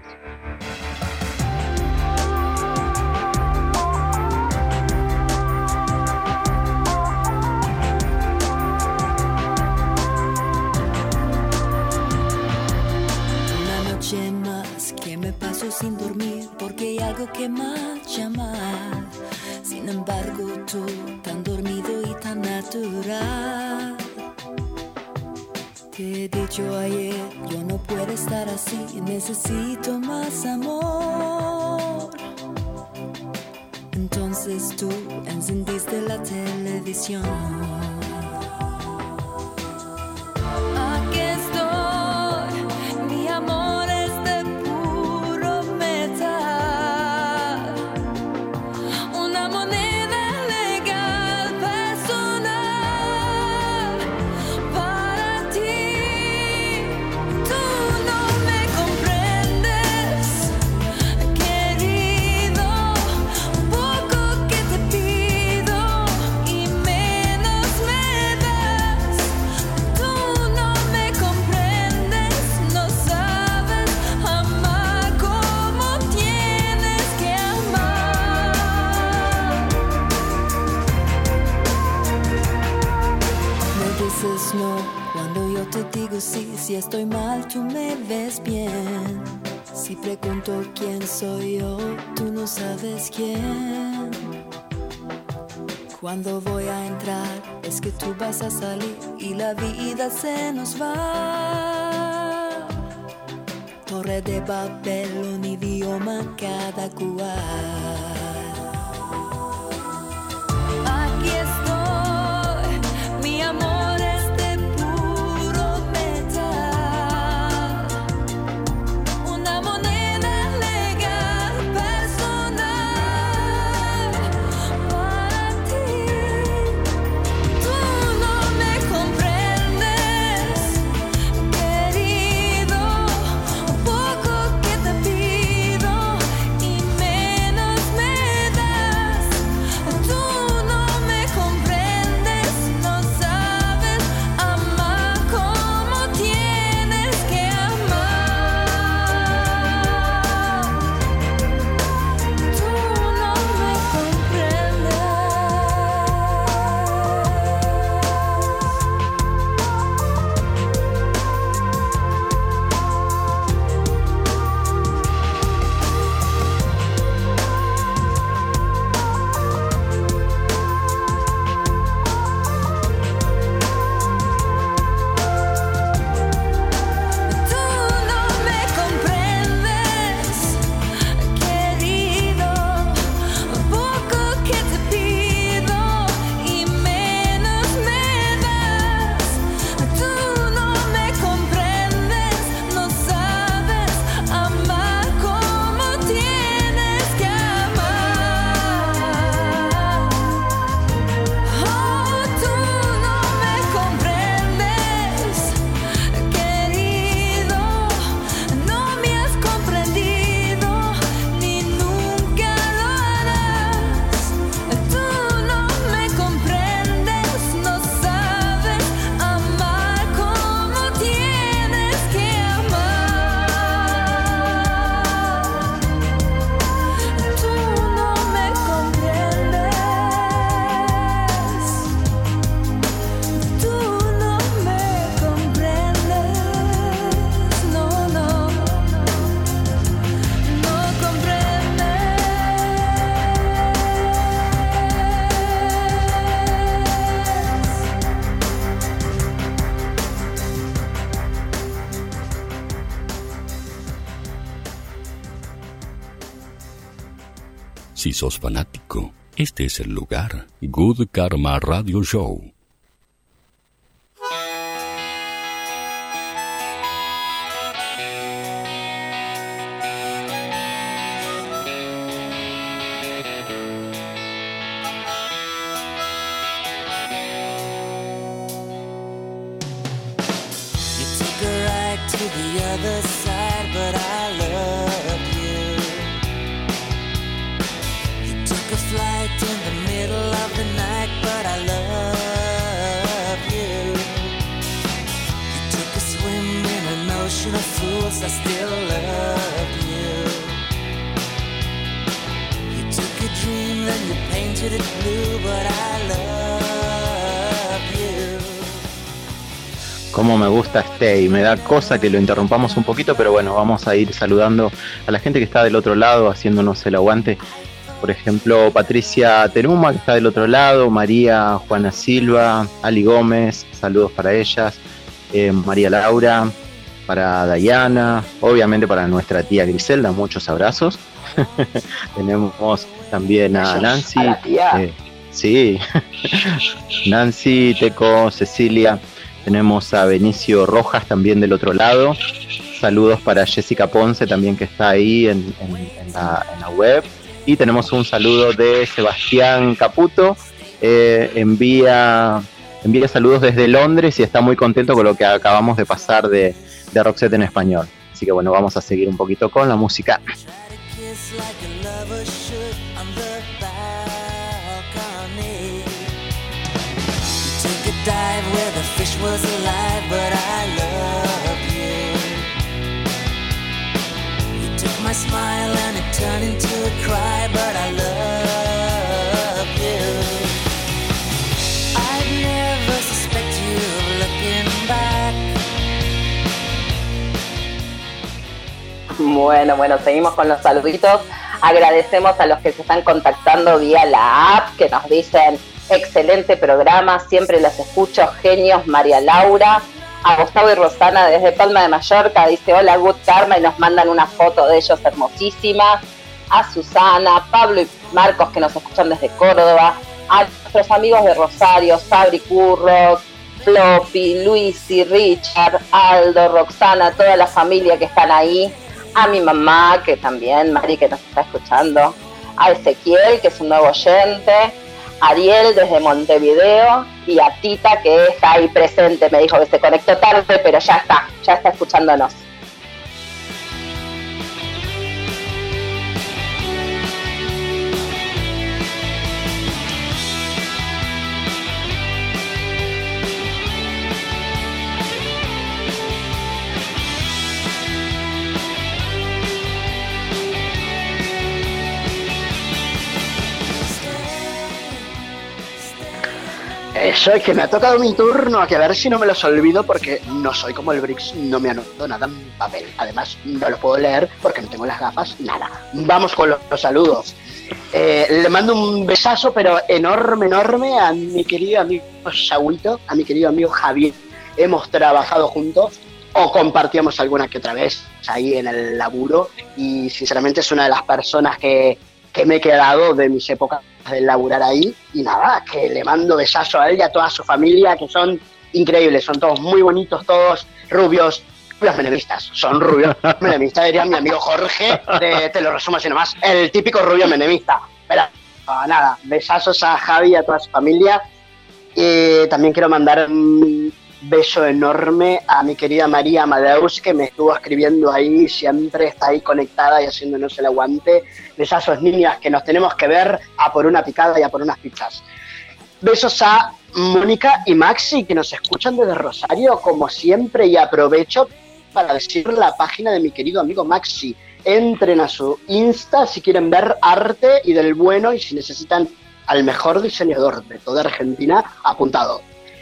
Sin dormir porque hay algo que marcha mal. Sin embargo tú tan dormido y tan natural. Te he dicho ayer, yo no puedo estar así, necesito más amor. Entonces tú encendiste la televisión. Aquí estoy, mi amor. No, cuando yo te digo sí, si estoy mal tú me ves bien. Si pregunto quién soy yo, tú no sabes quién. Cuando voy a entrar es que tú vas a salir y la vida se nos va. Torre de Babel, un idioma cada cual. Aquí estoy, mi amor es de puro metal. Una moneda legal personal para ti. Tú no me comprendes, querido. Poco que te pido y menos me das. Tú no me comprendes, no sabes amar como tienes que amar. Tú no me comprendes. Tú no me comprendes, querido. Poco que te pido y menos me das. Tú no me comprendes, no sabes amar como tienes que amar. Oh, tú no me comprendes, querido. No me has comprendido ni nunca lo harás. Tú no me comprendes, no sabes amar como tienes que amar. Tú no me comprendes. Tú no me comprendes. No, no, no comprendes. Si sos fanático, este es el lugar. Good Karma Radio Show. You took a ride to the other side, but I loved you. You took a flight in the middle of the night, but I love you. You took a swim in an ocean of fools, I still love you. You took a dream, then you painted it blue, but I love you. Cómo me gusta Stay, me da cosa que lo interrumpamos un poquito, pero bueno, vamos a ir saludando a la gente que está del otro lado, haciéndonos el aguante. Por ejemplo, Patricia Teruma, que está del otro lado, María Juana Silva, Ali Gómez, saludos para ellas, eh, María Laura, para Dayana, obviamente para nuestra tía Griselda, muchos abrazos. Tenemos también a Nancy, a la tía. eh, sí, Nancy, Teco, Cecilia. Tenemos a Benicio Rojas también del otro lado. Saludos para Jessica Ponce también, que está ahí en, en, en, la, en la web. Y tenemos un saludo de Sebastián Caputo. Eh, envía, envía saludos desde Londres y está muy contento con lo que acabamos de pasar de, de Roxette en español. Así que bueno, vamos a seguir un poquito con la música. Dive where the fish was alive, but I love you. You took my smile and it turned into a cry, but I love you. I'd never suspect you of looking back. Bueno, bueno, seguimos con los saluditos. Agradecemos a los que se están contactando vía la app, que nos dicen excelente programa, siempre las escucho, genios, María Laura. A Gustavo y Rosana desde Palma de Mallorca, dice hola Good Karma y nos mandan una foto de ellos hermosísima. A Susana, Pablo y Marcos que nos escuchan desde Córdoba, a nuestros amigos de Rosario, Sabri Curro, Floppy, Luis y Richard, Aldo, Roxana, toda la familia que están ahí, a mi mamá que también, Mari que nos está escuchando, a Ezequiel que es un nuevo oyente, Ariel desde Montevideo y a Tita que está ahí presente, me dijo que se conectó tarde pero ya está, ya está escuchándonos. Eso es que me ha tocado mi turno, a que a ver si no me los olvido porque no soy como el Brix, no me anoto nada en papel. Además, no lo puedo leer porque no tengo las gafas, nada. Vamos con los, los saludos. Eh, le mando un besazo, pero enorme, enorme a mi querido amigo Saúlito, a mi querido amigo Javier. Hemos trabajado juntos o compartíamos alguna que otra vez ahí en el laburo y sinceramente es una de las personas que, que me he quedado de mis épocas de laburar ahí y nada, que le mando besazo a él y a toda su familia que son increíbles, son todos muy bonitos, todos rubios, rubios menemistas, son rubios menemistas, diría mi amigo Jorge, de, te lo resumo así nomás, el típico rubio menemista, pero uh, nada, besazos a Javi y a toda su familia y también quiero mandar un beso enorme a mi querida María Amadeus que me estuvo escribiendo ahí, siempre está ahí conectada y haciéndonos el aguante. Besazos niñas, que nos tenemos que ver a por una picada y a por unas pizzas. Besos a Mónica y Maxi que nos escuchan desde Rosario como siempre y aprovecho para decir la página de mi querido amigo Maxi. Entren a su Insta si quieren ver arte y del bueno y si necesitan al mejor diseñador de toda Argentina, apuntado.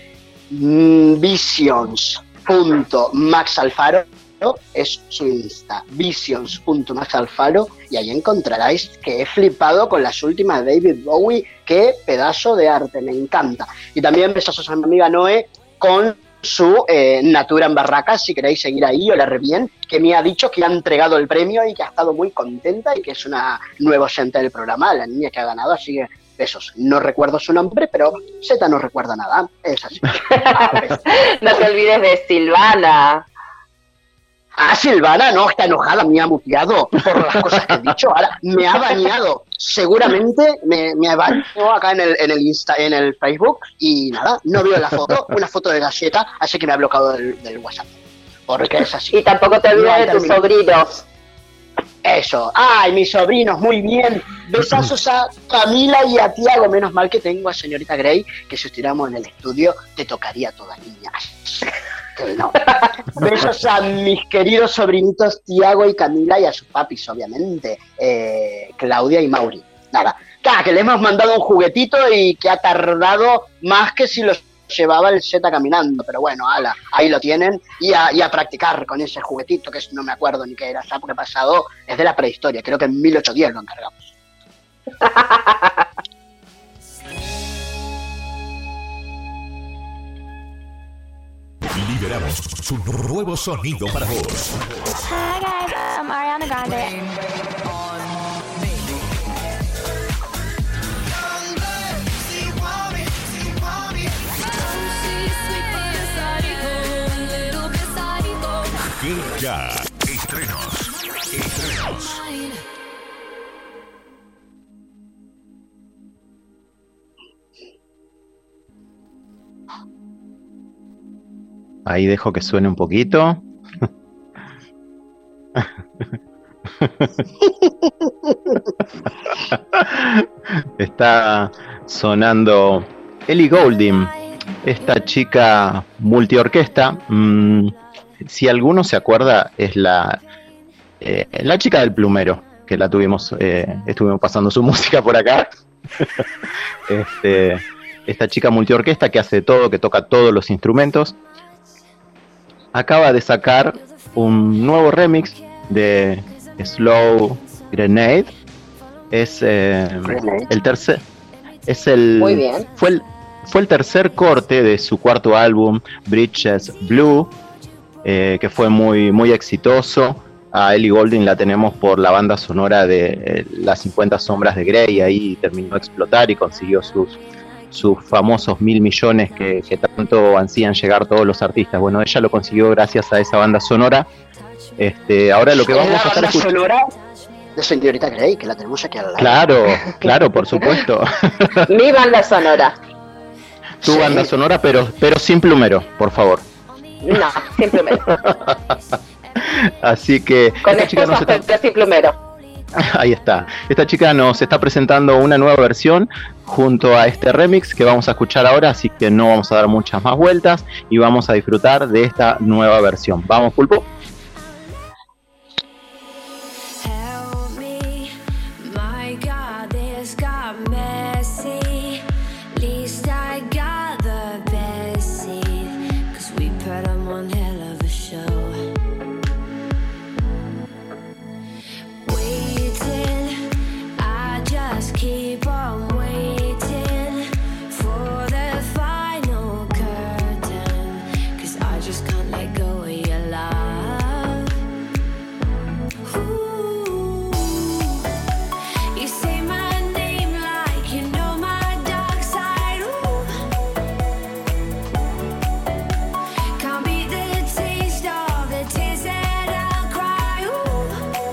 Visions punto max alfaro es su Insta, visions punto max alfaro y ahí encontraréis que he flipado con las últimas de David Bowie, qué pedazo de arte, me encanta. Y también besos a mi amiga Noé con su eh, Natura en Barracas, si queréis seguir ahí, o la re bien, que me ha dicho que ha entregado el premio y que ha estado muy contenta y que es una nueva oyente del programa, la niña que ha ganado, así que besos. No recuerdo su nombre, pero Z no recuerda nada. Es así. No te olvides de Silvana. Ah, Silvana, no, está enojada, me ha muteado por las cosas que he dicho. Ahora me ha bañado. Seguramente me, me ha bañado acá en el, en el Insta, en el Facebook y nada, no veo la foto, una foto de galleta, así que me ha bloqueado del, del WhatsApp. Porque es así. Y tampoco te olvides no, de tus sobrinos. Eso, ay, mis sobrinos, muy bien. Besazos a Camila y a Tiago. Menos mal que tengo a señorita Grey, que si estuviéramos en el estudio te tocaría a todas niñas. No. Besos a mis queridos sobrinitos Tiago y Camila y a sus papis, obviamente, eh, Claudia y Mauri. Nada, claro, que le hemos mandado un juguetito y que ha tardado más que si los llevaba el Z caminando, pero bueno, ala, ahí lo tienen y a, y a practicar con ese juguetito que no me acuerdo ni qué era, ya porque pasado es de la prehistoria, creo que en mil ochocientos diez lo encargamos. Liberamos su nuevo sonido para vos. Hi guys, I'm Ariana Grande. Ya, estrenos, estrenos. Ahí dejo que suene un poquito. Está sonando Ellie Goulding, esta chica multiorquesta. Mmm, Si alguno se acuerda, es la, eh, la chica del plumero, que la tuvimos, eh, estuvimos pasando su música por acá. este, esta chica multiorquesta que hace todo, que toca todos los instrumentos, acaba de sacar un nuevo remix de Slow Grenade. Es eh, el tercer, Es el, Muy bien. Fue el, fue el tercer corte de su cuarto álbum, Bridges Blue, eh, que fue muy, muy exitoso. A Ellie Goulding la tenemos por la banda sonora de eh, Las cincuenta sombras de Grey, ahí terminó de explotar y consiguió sus, sus famosos mil millones que, que tanto ansían llegar todos los artistas. Bueno, ella lo consiguió gracias a esa banda sonora. Este, ahora lo que vamos a estar escuchando... de señorita Grey, que la tenemos aquí al lado. Claro, claro, por supuesto. Mi banda sonora. Tu Sí. banda sonora, pero, pero sin plumero, por favor. No, sin plumero. Así que Con esta chica nos esposa, está... pero sin plumero. Ahí está. Esta chica nos está presentando una nueva versión junto a este remix que vamos a escuchar ahora, así que no vamos a dar muchas más vueltas y vamos a disfrutar de esta nueva versión. Vamos, Pulpo. My God, this got messy. Least I got the best seat, 'cause we put on one hell of a show. Waiting, I just keep on waiting for the final curtain, 'cause I just can't let go of your love. Ooh. You say my name like you know my dark side. Ooh. Can't beat the taste of the tears that I cry. Ooh.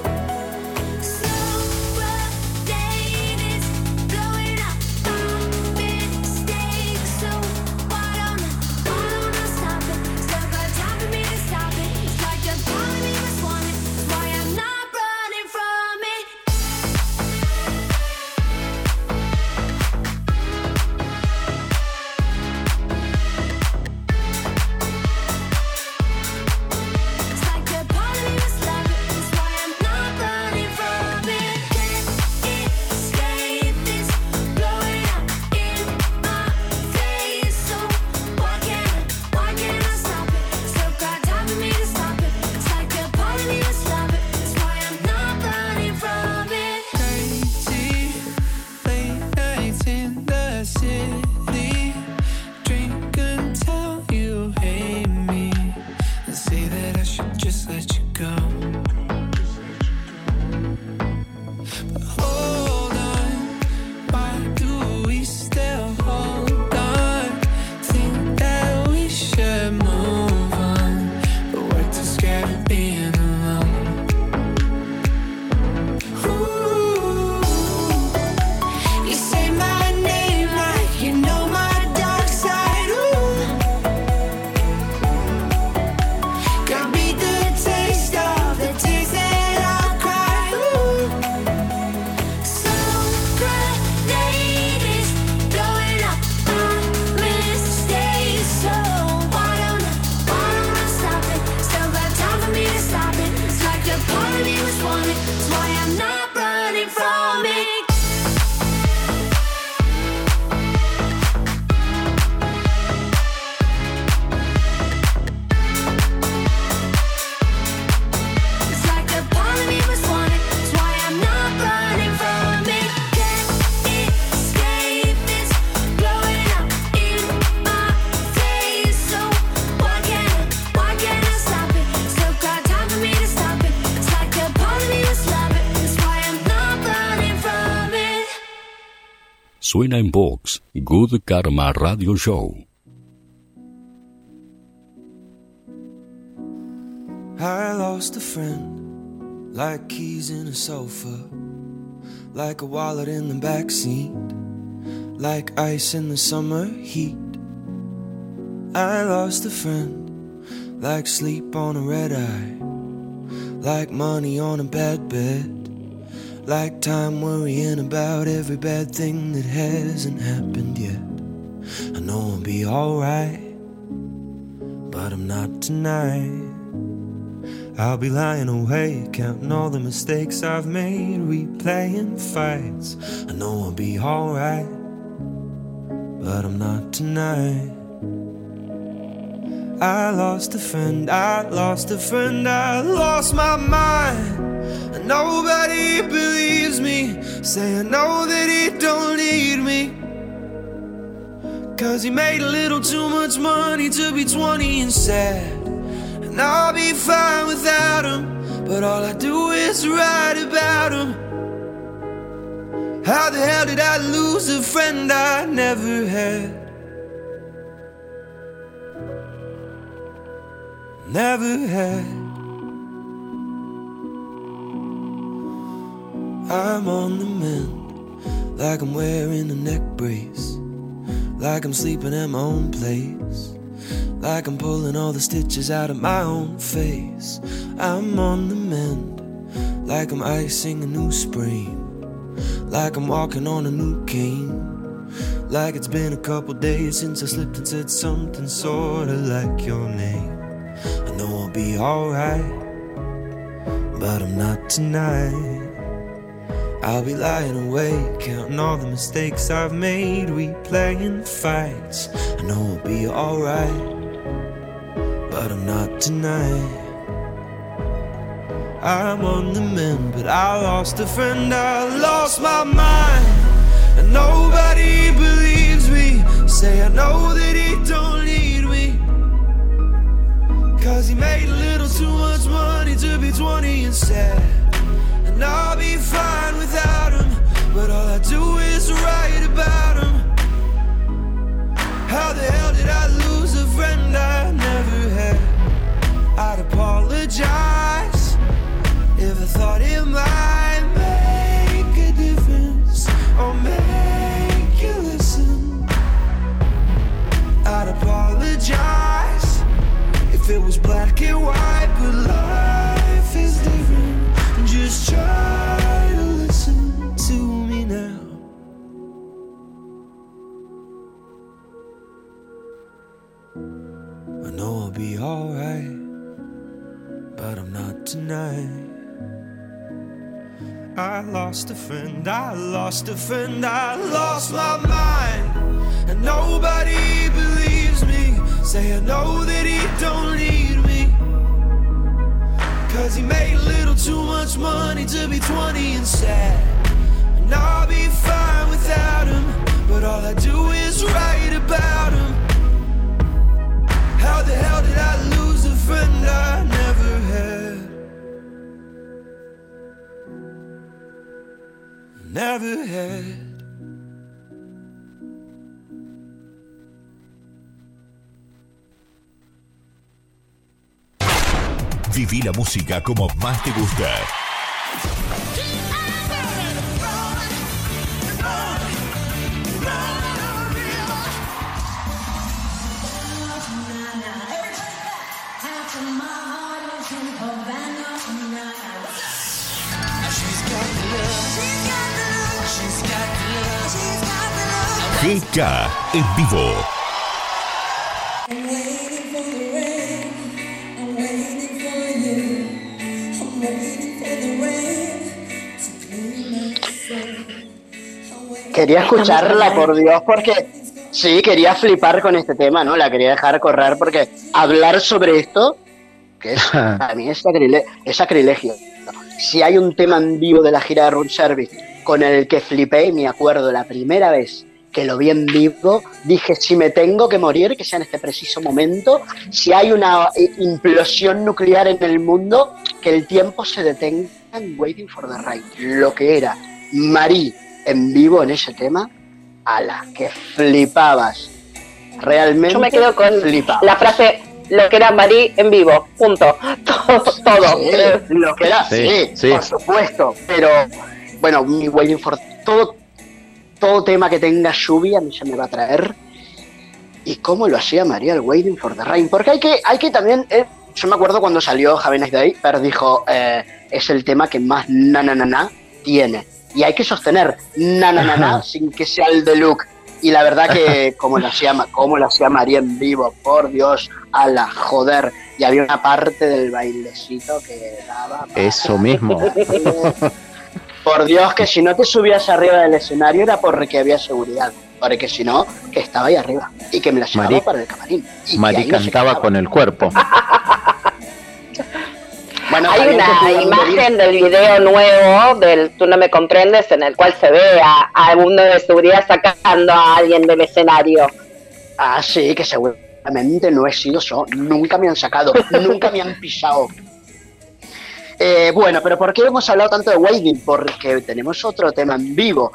Slower days blowing up my mistakes. So why don't I, why don't I stop it? Still got time for me to stop it. It's like the part of me was wanted. That's why I'm not running from it. It's like the part of me was love it. That's why I'm not running from it. Can't escape this blowing up in my face. So why can't I, why can't I stop it? Still got time for me to stop it. It's like the part of me was love it. That's why I'm not running from it. Crazy, late nights in the city. Drink until you hate me and say that I should just let you go. But hold on, why do we still hold on? Think that we should move on, but we're too scared of being alone. Ooh. You say my name like you know my dark side. Ooh. Can't beat the taste of the tears that I cry. Ooh. So grenade is blowing up my mistakes. So why don't I, why don't I stop it? Still got time for me to stop it. It's like the part of me was wanted. That's why I'm not running from it. It's like the part of me was wanted. That's why I'm not running from it. Can't escape this blowing up in my face. So why can't I, why can't I stop it? Still got time for me to stop it. It's like the part of me was love it. That's why I'm not running from it. Suena en Vox, Good Karma Radio Show. I lost a friend, like keys in a sofa, like a wallet in the backseat, like ice in the summer heat. I lost a friend, like sleep on a red eye, like money on a bad bed, like time worrying about every bad thing that hasn't happened yet. I know I'll be alright, but I'm not tonight. I'll be lying awake, counting all the mistakes I've made, replaying fights. I know I'll be alright, but I'm not tonight. I lost a friend, I lost a friend, I lost my mind. And nobody believes me, say I know that he don't need me. Cause he made a little too much money to be twenty and sad. And I'll be fine without him, but all I do is write about him. How the hell did I lose a friend I never had? Never had. I'm on the mend, like I'm wearing a neck brace, like I'm sleeping at my own place, like I'm pulling all the stitches out of my own face. I'm on the mend, like I'm icing a new spring, like I'm walking on a new cane, like it's been a couple days since I slipped and said something sorta like your name. I know I'll be alright, but I'm not tonight. I'll be lying awake, counting all the mistakes I've made, replaying fights. I know I'll be alright, but I'm not tonight. I'm on the mend, but I lost a friend, I lost my mind. And nobody believes me, say I know that he don't need me. Cause he made a little too much money to be twenty and sad. And I'll be fine without him, but all I do is write about him. How the hell did I lose a friend I never had? I'd apologize if I thought it might make a difference or make you listen. I'd apologize if it was black and white, but life is different. Just try to listen to me now. I know I'll be alright, but I'm not tonight. I lost a friend, I lost a friend, I lost my mind. And nobody believes me, say I know that he don't need me. Cause he made a little too much money to be twenty and sad. And I'll be fine without him, but all I do is write about him. How the hell did I lose a friend I never had? Never had. Viví la música como más te gusta. G K en vivo. Quería escucharla, por Dios, porque sí, quería flipar con este tema, ¿no? La quería dejar correr porque hablar sobre esto, que es, para mí es, sacrile- es sacrilegio. Si hay un tema en vivo de la gira de Room Service con el que flipé, me acuerdo la primera vez que lo vi en vivo, dije, si me tengo que morir, que sea en este preciso momento, si hay una implosión nuclear en el mundo, que el tiempo se detenga en Waiting for the Right. Lo que era Marie en vivo en ese tema, a la que flipabas. Realmente yo me quedo con flipabas. La frase, lo que era Marie en vivo, punto. Todo, todo. Sí, lo que era, sí, sí, sí, por supuesto. Pero, bueno, mi Waiting for... Todo, todo tema que tenga lluvia a mí se me va a traer. Y cómo lo hacía María el Waiting for the Rain. Porque hay que, hay que también... Eh, yo me acuerdo cuando salió Have a Nice Day, Per dijo, eh, es el tema que más na na na na tiene. Y hay que sostener na na na na sin que sea el de Luke. Y la verdad que como lo hacía, como lo hacía María en vivo, por Dios, a la joder. Y había una parte del bailecito que daba... Eso mismo. Por Dios, que si no te subías arriba del escenario era porque había seguridad. Porque si no, que estaba ahí arriba. Y que me la llevaba Mari, para el camarín. Y Mari cantaba no con el cuerpo. Bueno, hay una imagen del video nuevo del Tú no me comprendes, en el cual se ve a, a uno de seguridad sacando a alguien del escenario. Ah, sí, que seguramente no he sido yo. Nunca me han sacado, nunca me han pisado. Eh, bueno, pero ¿por qué hemos hablado tanto de Waiting? Porque tenemos otro tema en vivo.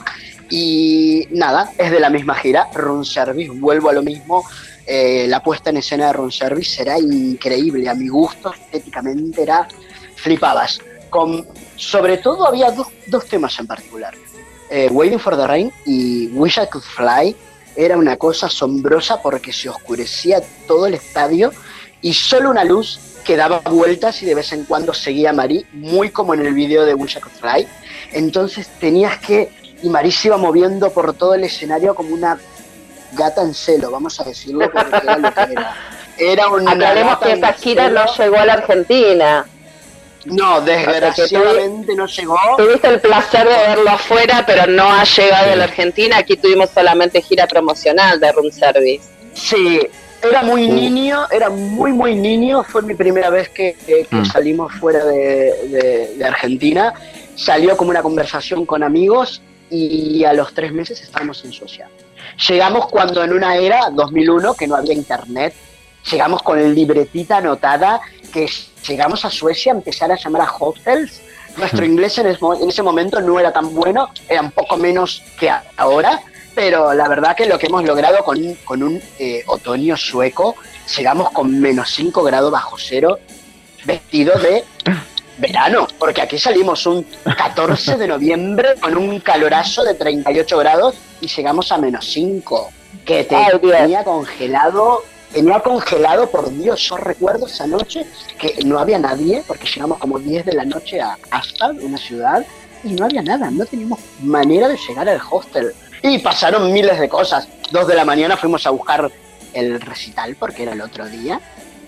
Y nada, es de la misma gira, Room Service, vuelvo a lo mismo. Eh, la puesta en escena de Room Service será increíble, a mi gusto, estéticamente era flipabas. Con, sobre todo había dos, dos temas en particular. Eh, Waiting for the Rain y Wish I Could Fly era una cosa asombrosa porque se oscurecía todo el estadio y solo una luz que daba vueltas y de vez en cuando seguía a Marie, muy como en el video de Wish I Could Fly. Entonces tenías que, y Marie se iba moviendo por todo el escenario como una gata en celo, vamos a decirlo, porque era lo que era. Era una Aclaremos que esa gira no llegó a la Argentina. No, desgraciadamente no llegó. Tuviste el placer de verlo afuera, pero no ha llegado a la Argentina. Aquí tuvimos solamente gira promocional de Room Service. Sí. Era muy niño, era muy muy niño, fue mi primera vez que, que, que mm. salimos fuera de, de, de Argentina, salió como una conversación con amigos y a los tres meses estábamos en Suecia. Llegamos cuando en una era, dos mil uno, que no había internet, llegamos con libretita anotada, que llegamos a Suecia a empezar a llamar a hostels. Nuestro mm. inglés en, es, en ese momento no era tan bueno, era un poco menos que ahora. Pero la verdad que lo que hemos logrado con, con un eh, otoño sueco, llegamos con menos cinco grados bajo cero, vestido de verano, porque aquí salimos un catorce de noviembre con un calorazo de treinta y ocho grados y llegamos a menos cinco, que te, Ay, tenía congelado, tenía congelado, por Dios, yo recuerdo esa noche que no había nadie, porque llegamos como diez de la noche a Astad, una ciudad, y no había nada, no teníamos manera de llegar al hostel. Y pasaron miles de cosas. Dos de la mañana fuimos a buscar el recital porque era el otro día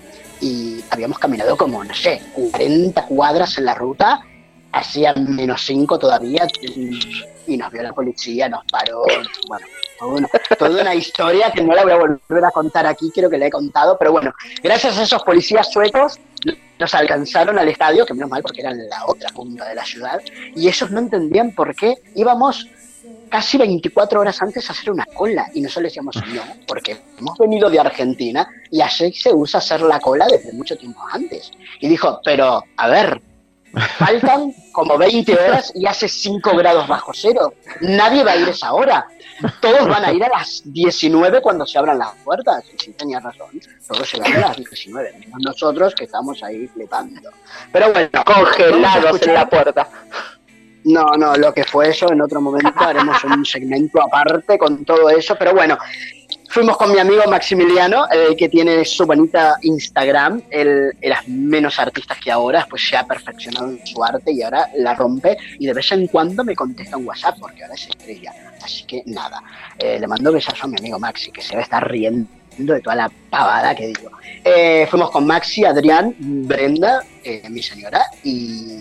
y habíamos caminado como, no sé, cuarenta cuadras en la ruta, hacía menos cinco todavía y, y nos vio la policía, nos paró, bueno, bueno, toda una historia que no la voy a volver a contar aquí, creo que la he contado, pero bueno, gracias a esos policías suecos nos alcanzaron al estadio, que menos mal porque era en la otra punta de la ciudad, y ellos no entendían por qué íbamos casi veinticuatro horas antes a hacer una cola y nosotros le decíamos no, porque hemos venido de Argentina y así se usa hacer la cola desde mucho tiempo antes. Y dijo, pero a ver, faltan como veinte horas y hace cinco grados bajo cero, nadie va a ir a esa hora, todos van a ir a las diecinueve cuando se abran las puertas. Y sí, tenía razón, todos llegaron a las diecinueve, menos nosotros que estamos ahí flipando. Pero bueno, congelados en la puerta. No, no, lo que fue eso, en otro momento haremos un segmento aparte con todo eso, pero bueno, fuimos con mi amigo Maximiliano, eh, que tiene su bonita Instagram, él era menos artista que ahora, pues se ha perfeccionado en su arte y ahora la rompe, y de vez en cuando me contesta un WhatsApp, porque ahora es estrella, así que nada, eh, le mando besazo a mi amigo Maxi, que se va a estar riendo de toda la pavada que digo. Eh, fuimos con Maxi, Adrián, Brenda, eh, mi señora, y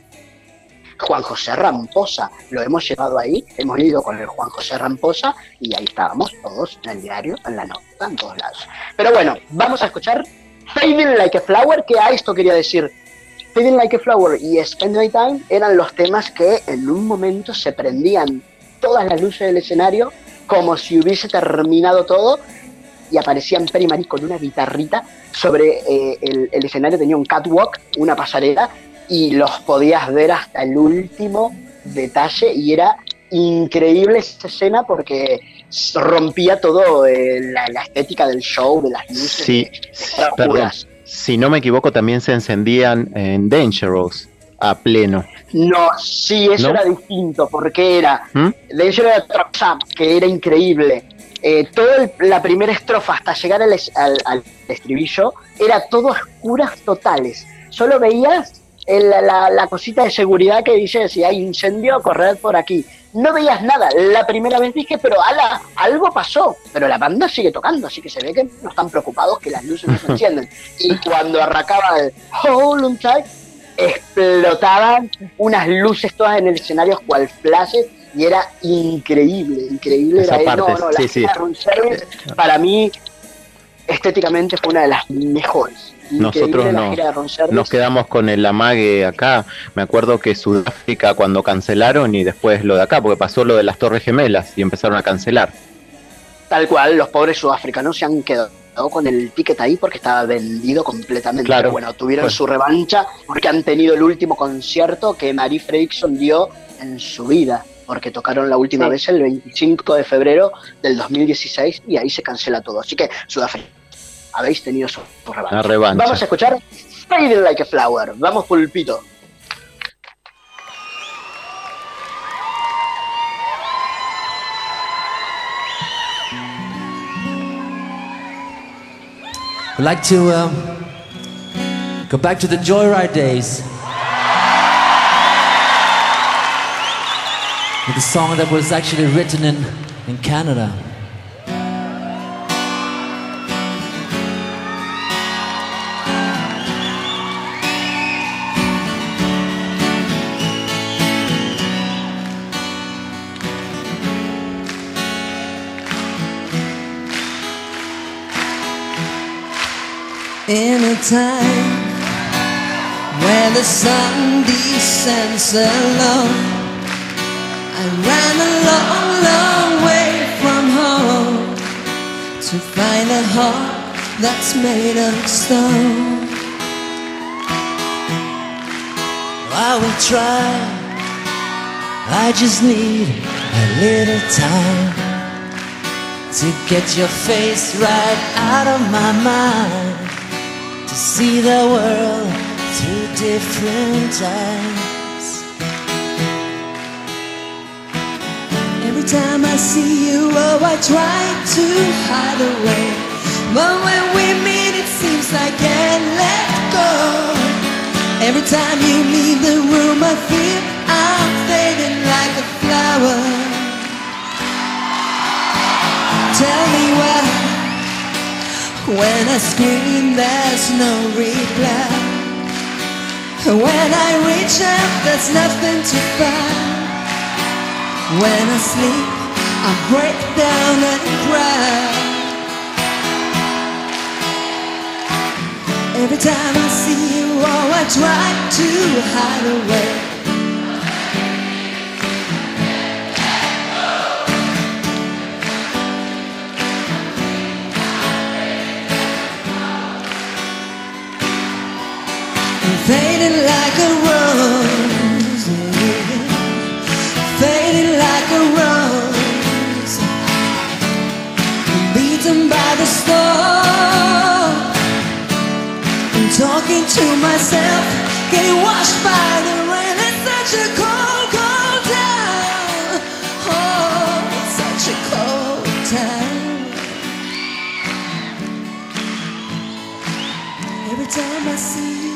Juan José Ramposa, lo hemos llevado ahí, hemos ido con el Juan José Ramposa y ahí estábamos todos en el diario, en la nota, en todos lados. Pero bueno, vamos a escuchar Fading Like a Flower, que a esto quería decir. Fading Like a Flower y Spend My Time eran los temas que en un momento se prendían todas las luces del escenario como si hubiese terminado todo y aparecían Peri Marie con una guitarrita sobre eh, el, el escenario, tenía un catwalk, una pasarela, y los podías ver hasta el último detalle y era increíble esta escena porque rompía todo eh, la, la estética del show, de las luces. Sí, de, de perdón, si no me equivoco también se encendían en Dangerous a pleno. No, sí, eso ¿No? era distinto porque era ¿Mm? Dangerous era Trucks Up, que era increíble. Eh, toda la primera estrofa hasta llegar al, al, al estribillo era todo oscuras totales, solo veías El, la, la cosita de seguridad que dice si hay incendio, correr por aquí. No veías nada. La primera vez dije, pero ala, algo pasó. Pero la banda sigue tocando, así que se ve que no están preocupados que las luces no se encienden. Y cuando arrancaba el Hold On Tight, explotaban unas luces todas en el escenario cual flashes y era increíble, increíble. Esa era, parte, no, no, la sí, sí. Room Service para mí estéticamente fue una de las mejores. Nosotros no, nos quedamos con el amague acá. Me acuerdo que Sudáfrica cuando cancelaron y después lo de acá, porque pasó lo de las Torres Gemelas y empezaron a cancelar. Tal cual, los pobres sudafricanos se han quedado con el ticket ahí porque estaba vendido completamente. Claro. Pero bueno, tuvieron Pues- su revancha porque han tenido el último concierto que Marie Fredriksson dio en su vida, porque tocaron la última Sí. vez el veinticinco de febrero del dos mil dieciséis y ahí se cancela todo. Así que Sudáfrica, habéis tenido su, su revancha. La revancha. Vamos a escuchar Fading Like a Flower. Vamos, Pulpito. I'd like to um, go back to the Joyride days with a song that was actually written in, in Canada. In a time when the sun descends so low, I ran a long, long way from home to find a heart that's made of stone. I will try, I just need a little time to get your face right out of my mind, to see the world through different eyes. Every time I see you, oh, I try to hide away, but when we meet it seems I can't let go. Every time you leave the room I feel I'm fading like a flower. Tell me why, when I scream there's no reply, when I reach out there's nothing to find, when I sleep I break down and cry. Every time I see you, oh, I try to hide away. Fading like a rose, fading like a rose, beaten by the storm, and talking to myself, getting washed by the rain. It's such a cold, cold town. Oh, it's such a cold town. Every time I see you,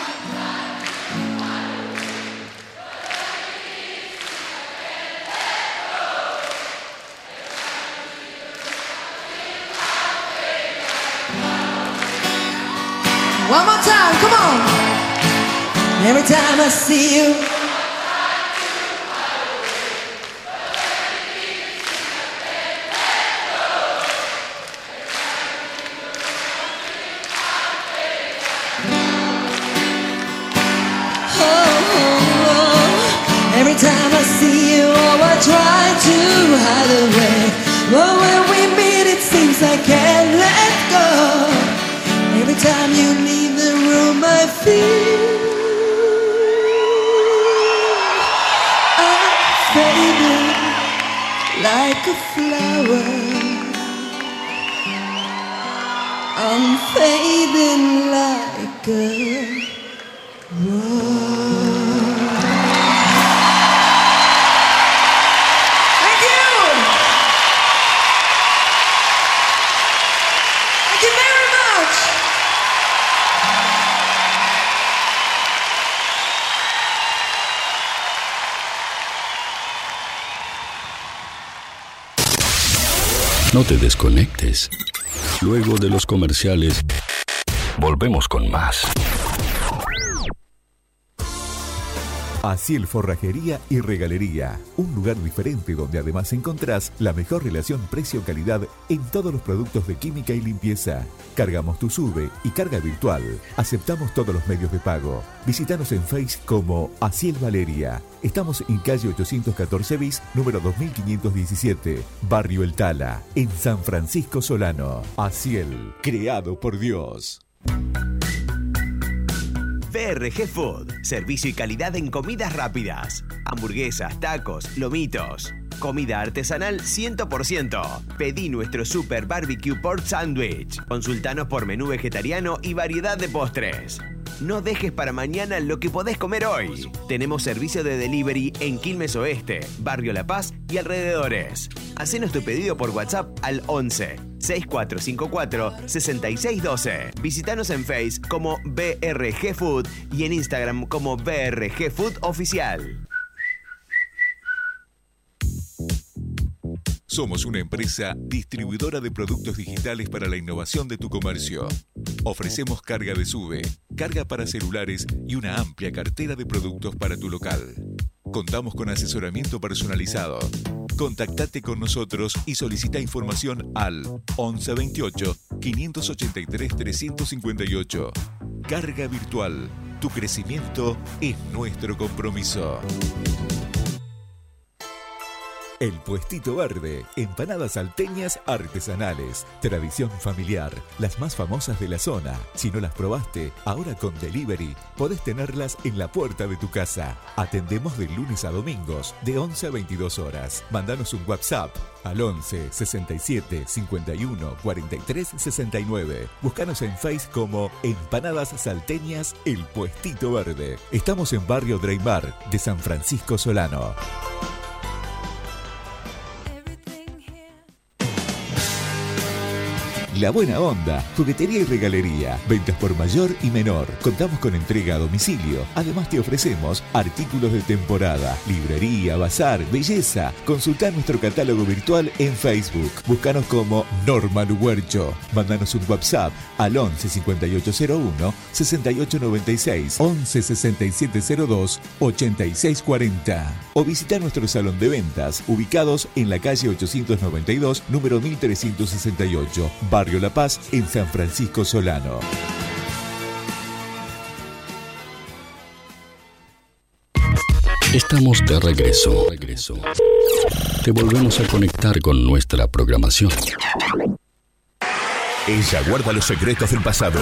one more time, come on. Every time I see you, oh, oh, oh. Every time I see you, oh, I try to hide away, but when we meet it seems I can't let go. Every time you leave the room I feel I'm fading like a flower. I'm fading like a rose. Thank you! Thank you very much! No te desconectes. Luego de los comerciales, volvemos con más. Aciel Forrajería y Regalería, un lugar diferente donde además encontrás la mejor relación precio-calidad en todos los productos de química y limpieza. Cargamos tu SUBE y carga virtual. Aceptamos todos los medios de pago. Visítanos en Face como Aciel Valeria. Estamos en calle ochocientos catorce bis, número dos mil quinientos diecisiete, Barrio El Tala, en San Francisco Solano. Aciel, creado por Dios. V R G Food, servicio y calidad en comidas rápidas, hamburguesas, tacos, lomitos, comida artesanal cien por ciento. Pedí nuestro Super Barbecue Pork Sandwich. Consultanos por menú vegetariano y variedad de postres. No dejes para mañana lo que podés comer hoy. Tenemos servicio de delivery en Quilmes Oeste, Barrio La Paz y alrededores. Hacenos tu pedido por WhatsApp al once, sesenta y cuatro cincuenta y cuatro, sesenta y seis doce. Visítanos en Face como V R G Food y en Instagram como V R G Food Oficial. Somos una empresa distribuidora de productos digitales para la innovación de tu comercio. Ofrecemos carga de SUBE, carga para celulares y una amplia cartera de productos para tu local. Contamos con asesoramiento personalizado. Contactate con nosotros y solicita información al once veintiocho, quinientos ochenta y tres, trescientos cincuenta y ocho. Carga virtual. Tu crecimiento es nuestro compromiso. El Puestito Verde, empanadas salteñas artesanales, tradición familiar, las más famosas de la zona. Si no las probaste, ahora con delivery podés tenerlas en la puerta de tu casa. Atendemos de lunes a domingos, de once a veintidós horas. Mándanos un WhatsApp al once, sesenta y siete, cincuenta y uno, cuarenta y tres, sesenta y nueve. Búscanos en Face como Empanadas Salteñas El Puestito Verde. Estamos en Barrio Dreymar de San Francisco Solano. La Buena Onda, juguetería y regalería, ventas por mayor y menor. Contamos con entrega a domicilio. Además te ofrecemos artículos de temporada, librería, bazar, belleza. Consultá nuestro catálogo virtual en Facebook. Búscanos como Norma Luguercho. Mándanos un WhatsApp al once, cincuenta y ocho cero uno, sesenta y ocho noventa y seis, once, sesenta y siete cero dos, ochenta y seis cuarenta. O visita nuestro salón de ventas, ubicados en la calle ochocientos noventa y dos, número mil trescientos sesenta y ocho, Barrio La Paz, en San Francisco Solano. Estamos de regreso. regreso. Te volvemos a conectar con nuestra programación. Ella guarda los secretos del pasado.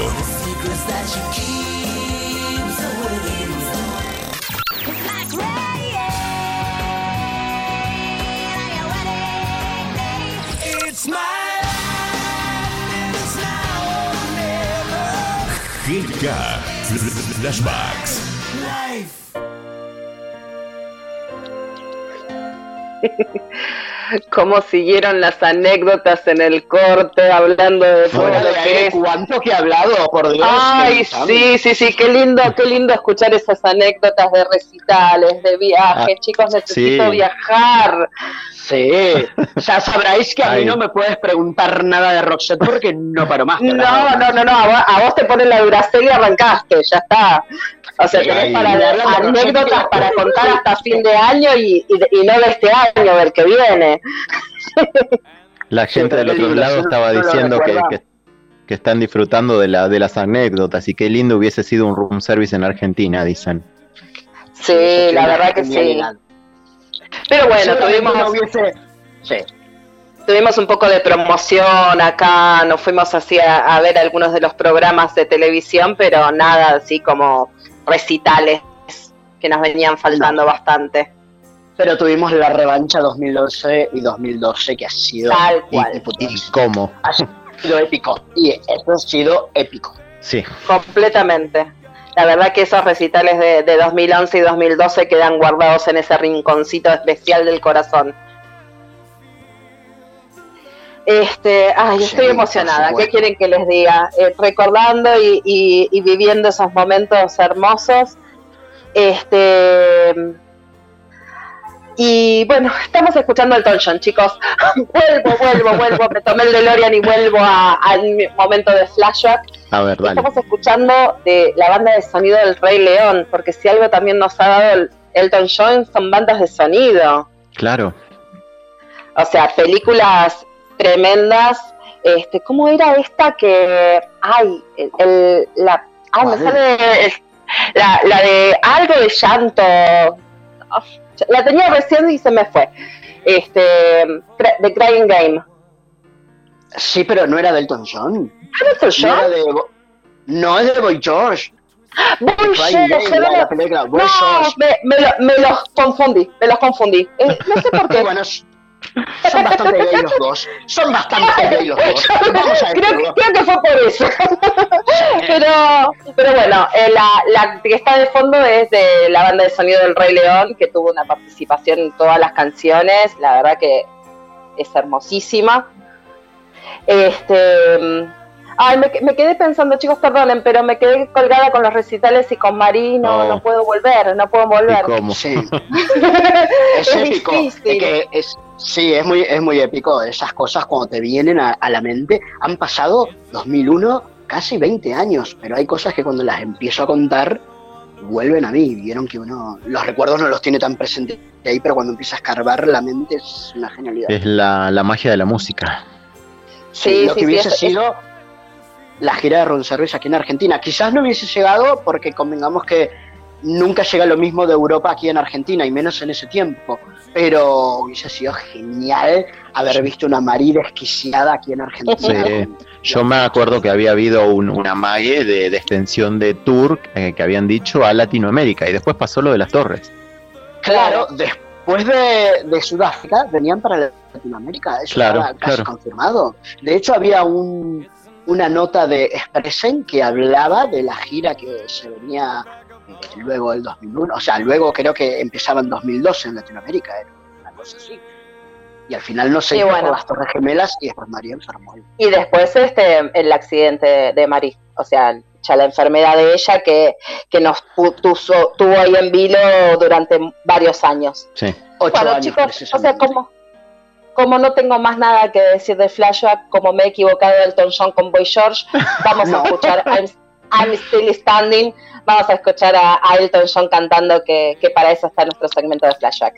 G K Flashbacks. Cómo siguieron las anécdotas en el corte, hablando de todo Fuera lo de que aire, es. cuánto que he hablado, por Dios. Ay, sí, sí, sí, qué lindo, qué lindo escuchar esas anécdotas de recitales, de viajes. Ah, Chicos, necesito sí. viajar. Sí, ya sabráis que a mí Ay. no me puedes preguntar nada de Roxette porque no paro más. No, no, no, no, a vos, a vos te ponen la Duracell y arrancaste, ya está. O sea, Sí, tenés ay, para me hablan de anécdotas Roxette. para contar hasta fin de año y, y, y no de este año, del que viene. La gente del otro lado estaba diciendo que, que, que están disfrutando de, la, de las anécdotas y qué lindo hubiese sido un room service en Argentina, dicen. Sí, la verdad que sí. Pero bueno, Seguramente tuvimos, no hubiese- sí. tuvimos un poco de promoción acá, nos fuimos así a, a ver algunos de los programas de televisión, pero nada así como recitales que nos venían faltando bastante. Pero tuvimos la revancha dos mil once y dos mil doce que ha sido Tal cual. ¿Y cómo? ha sido épico. Y eso ha sido épico. Sí. Completamente. La verdad que esos recitales de, de dos mil once y dos mil doce quedan guardados en ese rinconcito especial del corazón. Este, ay, estoy Sí, emocionada. por ¿Qué quieren que les diga? Eh, recordando y, y, y viviendo esos momentos hermosos. Este, y bueno, estamos escuchando el Elton John, chicos. vuelvo, vuelvo, vuelvo. Me tomé el DeLorean y vuelvo a- al momento de flashback. A ver, dale. Estamos escuchando de la banda de sonido del Rey León, porque si algo también nos ha dado el, Elton John son bandas de sonido. Claro. O sea, películas tremendas. Este, ¿cómo era esta que, ay, el, el la, ay, me sale el, la, la de algo de llanto? Oh, la tenía recién y se me fue. Este, The Crying Game. Sí, pero no era de Elton John. ¿Era Elton John? No, era de, no es de Boy George. Boy George, la, la película, Boy no, George. Me, me, lo, me los confundí, me los confundí. Eh, no sé por qué. Bueno, son bastante gay los dos. Son bastante gay los dos. Vamos a creo, creo que fue por eso. pero, pero bueno, eh, la, la que está de fondo es de la banda de sonido del Rey León, que tuvo una participación en todas las canciones. La verdad que es hermosísima. Este, ay, me, me quedé pensando, chicos, perdonen, pero me quedé colgada con los recitales y con Marí, no, Oh. no puedo volver, no puedo volver. ¿Y cómo? Sí. Es, Es épico. Es difícil. que es, sí, es muy, es muy épico. Esas cosas cuando te vienen a, a la mente. Han pasado dos mil uno, casi veinte años, pero hay cosas que cuando las empiezo a contar vuelven a mí. Vieron que uno, los recuerdos no los tiene tan presentes ahí, pero cuando empieza a escarbar la mente es una genialidad. Es la, la magia de la música. Sí, lo sí, que sí, hubiese es- sido la gira de Ron Service aquí en Argentina. Quizás no hubiese llegado porque convengamos que nunca llega lo mismo de Europa aquí en Argentina, y menos en ese tiempo. Pero hubiese sido genial haber visto una Marí desquiciada aquí en Argentina. Sí. Yo me acuerdo que había habido un, una mague de, de extensión de tour eh, que habían dicho a Latinoamérica, y después pasó lo de las torres. Claro, después de, de Sudáfrica venían para Latinoamérica, eso Claro, estaba casi claro. confirmado. De hecho, había un, una nota de Expressen que hablaba de la gira que se venía eh, luego del dos mil uno, o sea, luego creo que empezaba en dos mil doce en Latinoamérica, era una cosa así. Y al final no se Sí, hizo bueno. por las Torres Gemelas y después María enfermó. Y después este el accidente de Marí, o sea, ya la enfermedad de ella que, que nos pu- tuzo- tuvo ahí en vilo durante varios años. Sí. Ocho Bueno, años, chicos, o precisamente. sea, como, como no tengo más nada que decir de Flashback, como me he equivocado de Elton John con Boy George, vamos No. a escuchar I'm, I'm Still Standing, vamos a escuchar a, a Elton John cantando, que, que para eso está nuestro segmento de Flashback.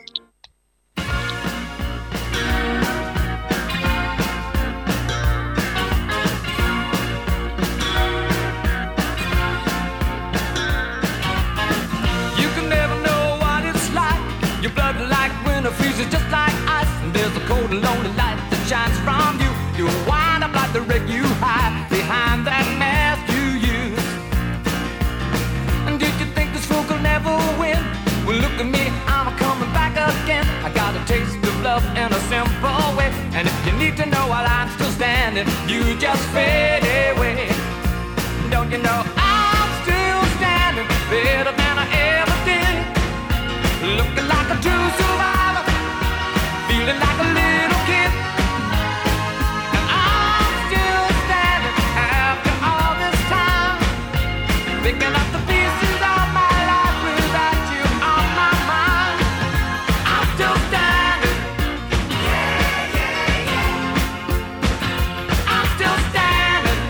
You can never know what it's like. Your blood like winter freezes just like ice. And there's a cold and lonely light that shines from you. You wind up like the wreck you hide behind that mask you use. And did you think this fool could never win? Well, look at me, I'm coming back again. I got a taste of love in a simple way. And if you need to know while I'm still standing, you just fade away. Don't you know I'm still standing better than I ever did? Looking like a true survivor, feeling like a little kid. And I'm still standing after all this time, picking up the pieces of my life without you on my mind. I'm still standing. Yeah, yeah, yeah. I'm still standing.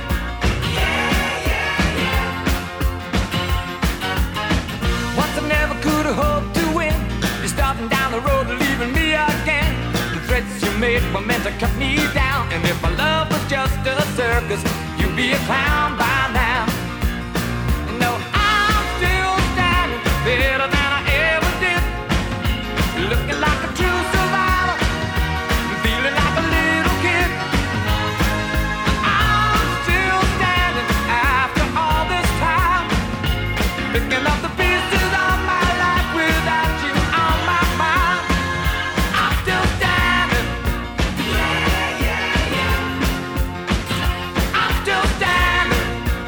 Once I never could have hoped to win. You're starting down the road, leaving me again. The threats you made were meant to cut me down. And if my love was just a circus, you'd be a clown by now. No, I'm still standing better than I ever did. Looking like a true survivor, feeling like a little kid. I'm still standing after all this time, picking up the pieces of my life without you on my mind. I'm still standing. Yeah, yeah, yeah. I'm still standing.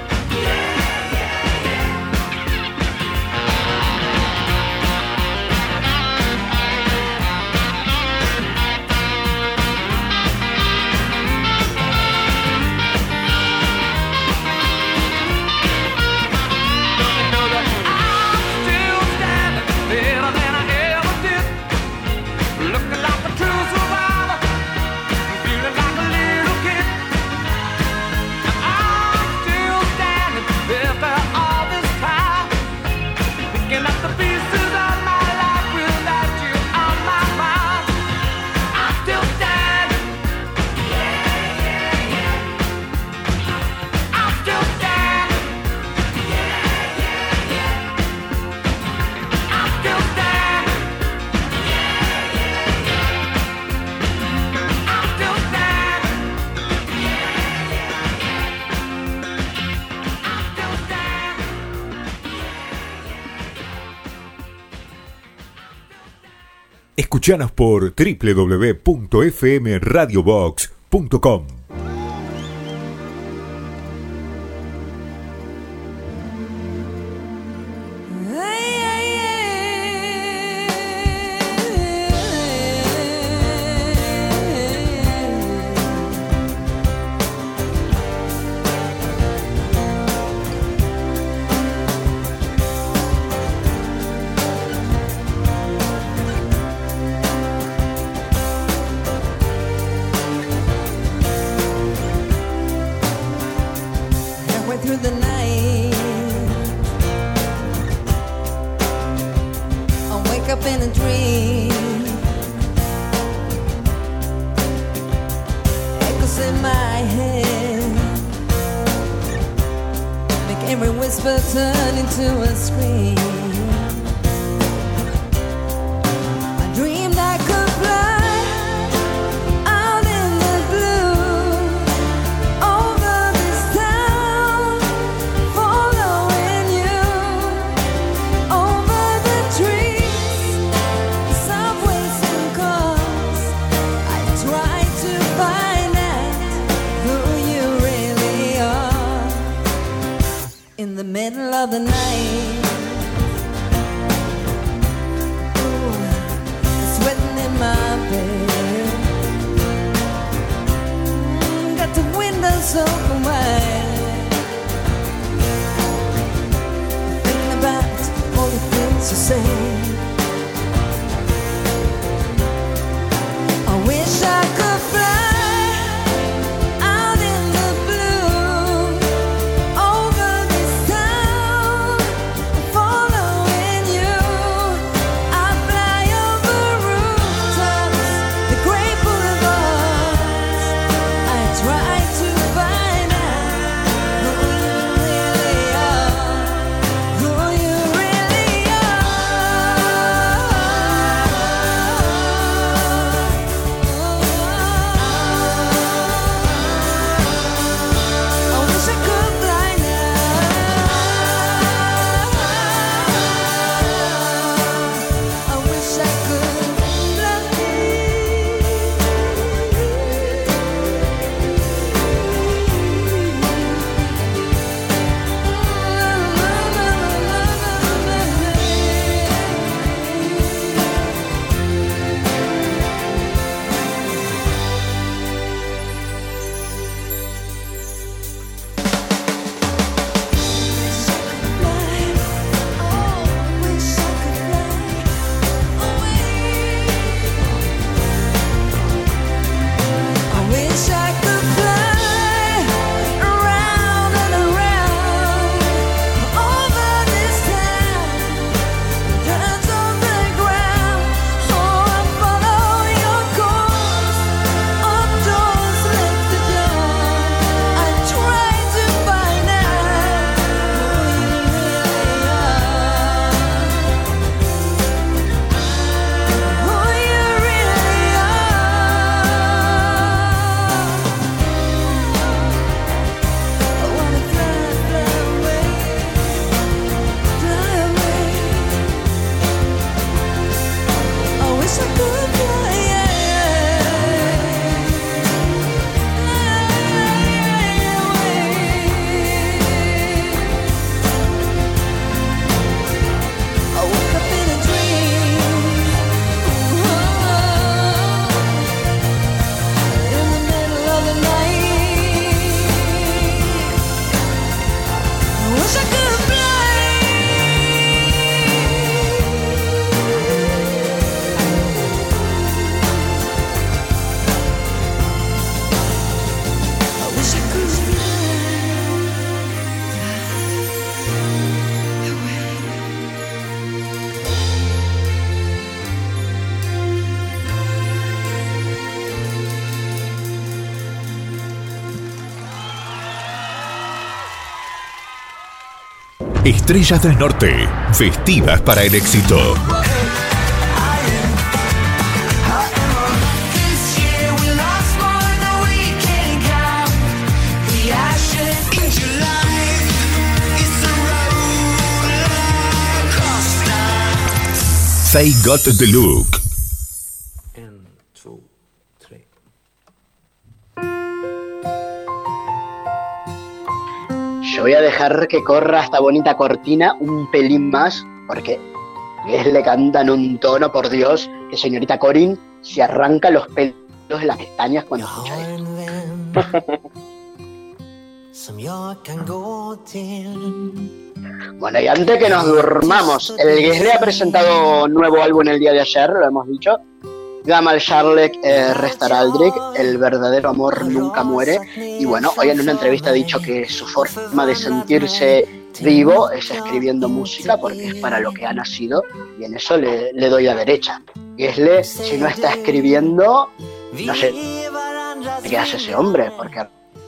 Escuchanos por doble u doble u doble u punto f m radio box punto com. Estrellas del Norte, vestidas para el éxito. They Got the Look. yo voy a dejar que corra esta bonita cortina un pelín más, porque le cantan un tono, por Dios, que señorita Corín se arranca los pelos de las pestañas cuando escucha esto. Bueno, y antes que nos durmamos, el Gesle ha presentado un nuevo álbum el día de ayer, lo hemos dicho. Gamal Charlek eh, Restar Aldrich, el verdadero amor nunca muere. Y bueno, hoy en una entrevista ha dicho que su forma de sentirse vivo es escribiendo música, porque es para lo que ha nacido, y en eso le, le doy la derecha. Gesle, si no está escribiendo, no sé qué hace ese hombre, porque...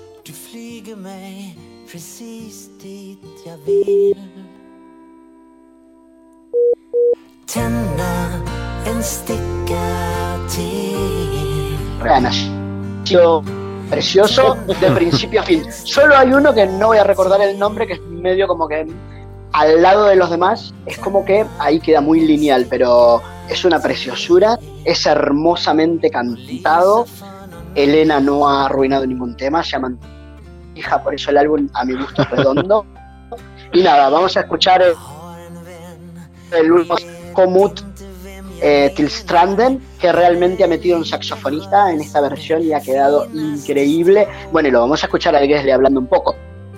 Nació precioso de principio a fin. Solo hay uno que no voy a recordar el nombre, que es medio como que al lado de los demás, es como que ahí queda muy lineal, pero es una preciosura, es hermosamente cantado. Elena no ha arruinado ningún tema, se llama hija, por eso el álbum a mi gusto es redondo. Y nada, vamos a escuchar el, el último Komut eh, Tilstranden, que realmente ha metido un saxofonista en esta versión y ha quedado increíble. Bueno, y lo vamos a escuchar a Gesle hablando un poco.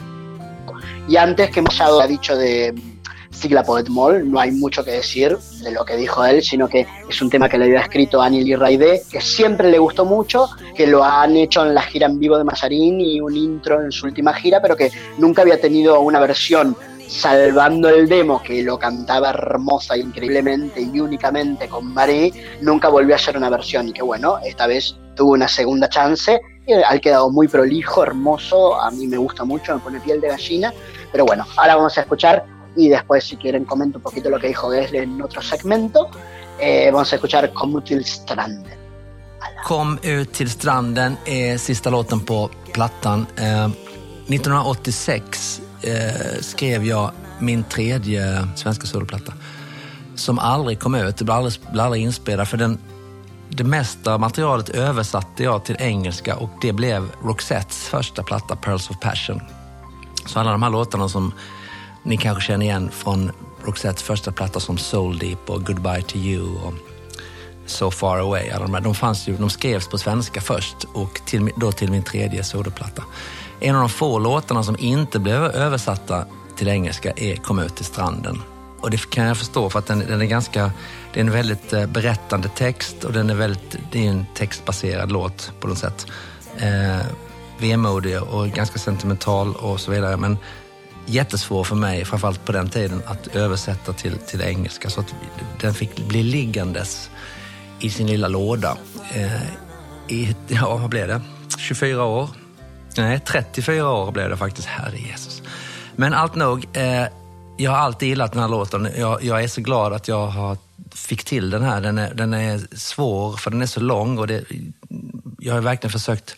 Y antes, que hemos ha dicho de Sigla Poet Moll, no hay mucho que decir de lo que dijo él, sino que es un tema que le había escrito a Anil y Raide, que siempre le gustó mucho, que lo han hecho en la gira en vivo de Mazarín y un intro en su última gira, pero que nunca había tenido una versión, salvando el demo, que lo cantaba hermosa, increíblemente y únicamente con Marie, nunca volvió a hacer una versión, y que bueno, esta vez tuvo una segunda chance, y ha quedado muy prolijo, hermoso, a mí me gusta mucho, me pone piel de gallina, pero bueno, ahora vamos a escuchar, y después si quieren comento un poquito lo que dijo Gesle en otro segmento. eh, vamos a escuchar Kom ut till stranden. Kom ut till stranden är sista låten på plattan. eh, nittonhundraåttiosex eh, skrev jag min tredje svenska soloplatta som aldrig kom ut, det blev aldrig, blev aldrig inspelad, för den, det mesta materialet översatte jag till engelska, och det blev Roxettes första platta, Pearls of Passion. Så alla de här låtarna som ni kanske känner igen från Roxettes första platta, som Soul Deep och Goodbye to You och So Far Away, alla de, här, de, fanns ju, de skrevs på svenska först, och till, då till min tredje soloplatta. En av de få låtarna som inte blev översatta till engelska är Kom ut till stranden. Och det kan jag förstå, för att den, den är ganska, det är en väldigt eh, berättande text, och den är väldigt, det är en textbaserad låt på något sätt. Eh, vemodig och ganska sentimental och så vidare, men jättesvår för mig, framförallt på den tiden, att översätta till, till engelska, så att den fick bli liggandes i sin lilla låda eh, i, ja, vad blev det? tjugofyra år? Nej, trettiofyra år blev det faktiskt, herre Jesus. Men allt nog, eh, jag har alltid gillat den här låten. Jag, jag är så glad att jag har fick till den här. Den är, den är svår, för den är så lång, och det, jag har verkligen försökt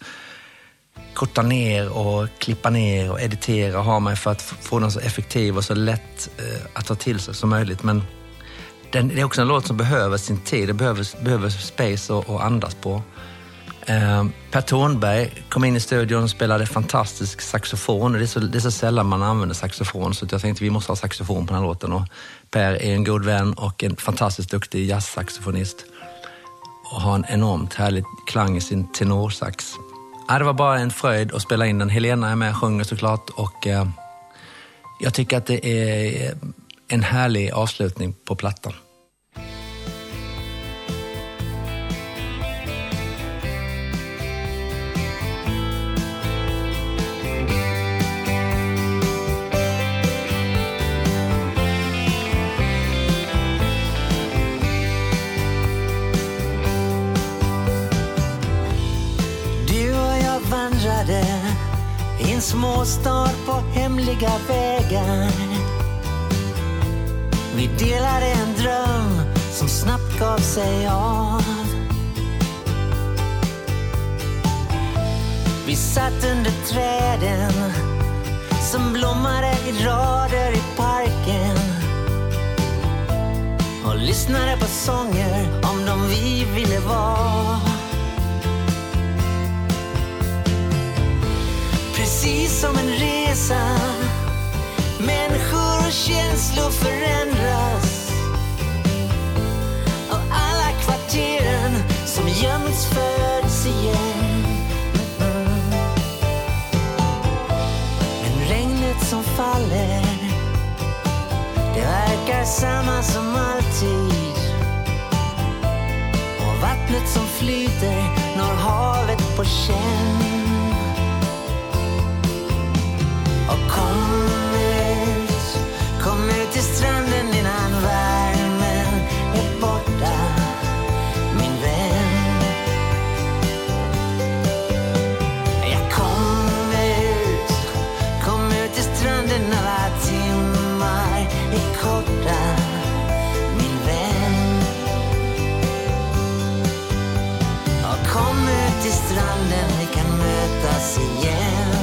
korta ner och klippa ner och editera och ha mig för att få den så effektiv och så lätt eh, att ta till sig som möjligt. Men den, det är också en låt som behöver sin tid, det behöver, behöver space och, och andas på. Eh, Per Thornberg kom in i studion och spelade fantastisk saxofon. Det är, så, det är så sällan man använder saxofon, så jag tänkte vi måste ha saxofon på den här låten. Och Per är en god vän och en fantastiskt duktig jazzsaxofonist och har en enormt härlig klang i sin tenorsax. Ja, det var bara en fröjd att spela in den. Helena är med och sjunger såklart, och eh, jag tycker att det är en härlig avslutning på plattan. I en småstad på hemliga vägar. Vi delade en dröm som snabbt gav sig av. Vi satt under träden som blommade i rader i parken och lyssnade på sånger om de vi ville vara. Precis som en resa Människor och känslor förändras av alla kvarteren som gömts föds igen. Men regnet som faller, det verkar samma som alltid. Och vattnet som flyter når havet på känn. Och kom ut, kom ut till stranden innan värmen är borta, min vän. Jag kom ut, kom ut till stranden alla timmar är korta, min vän. Och kom ut till stranden, vi kan mötas igen.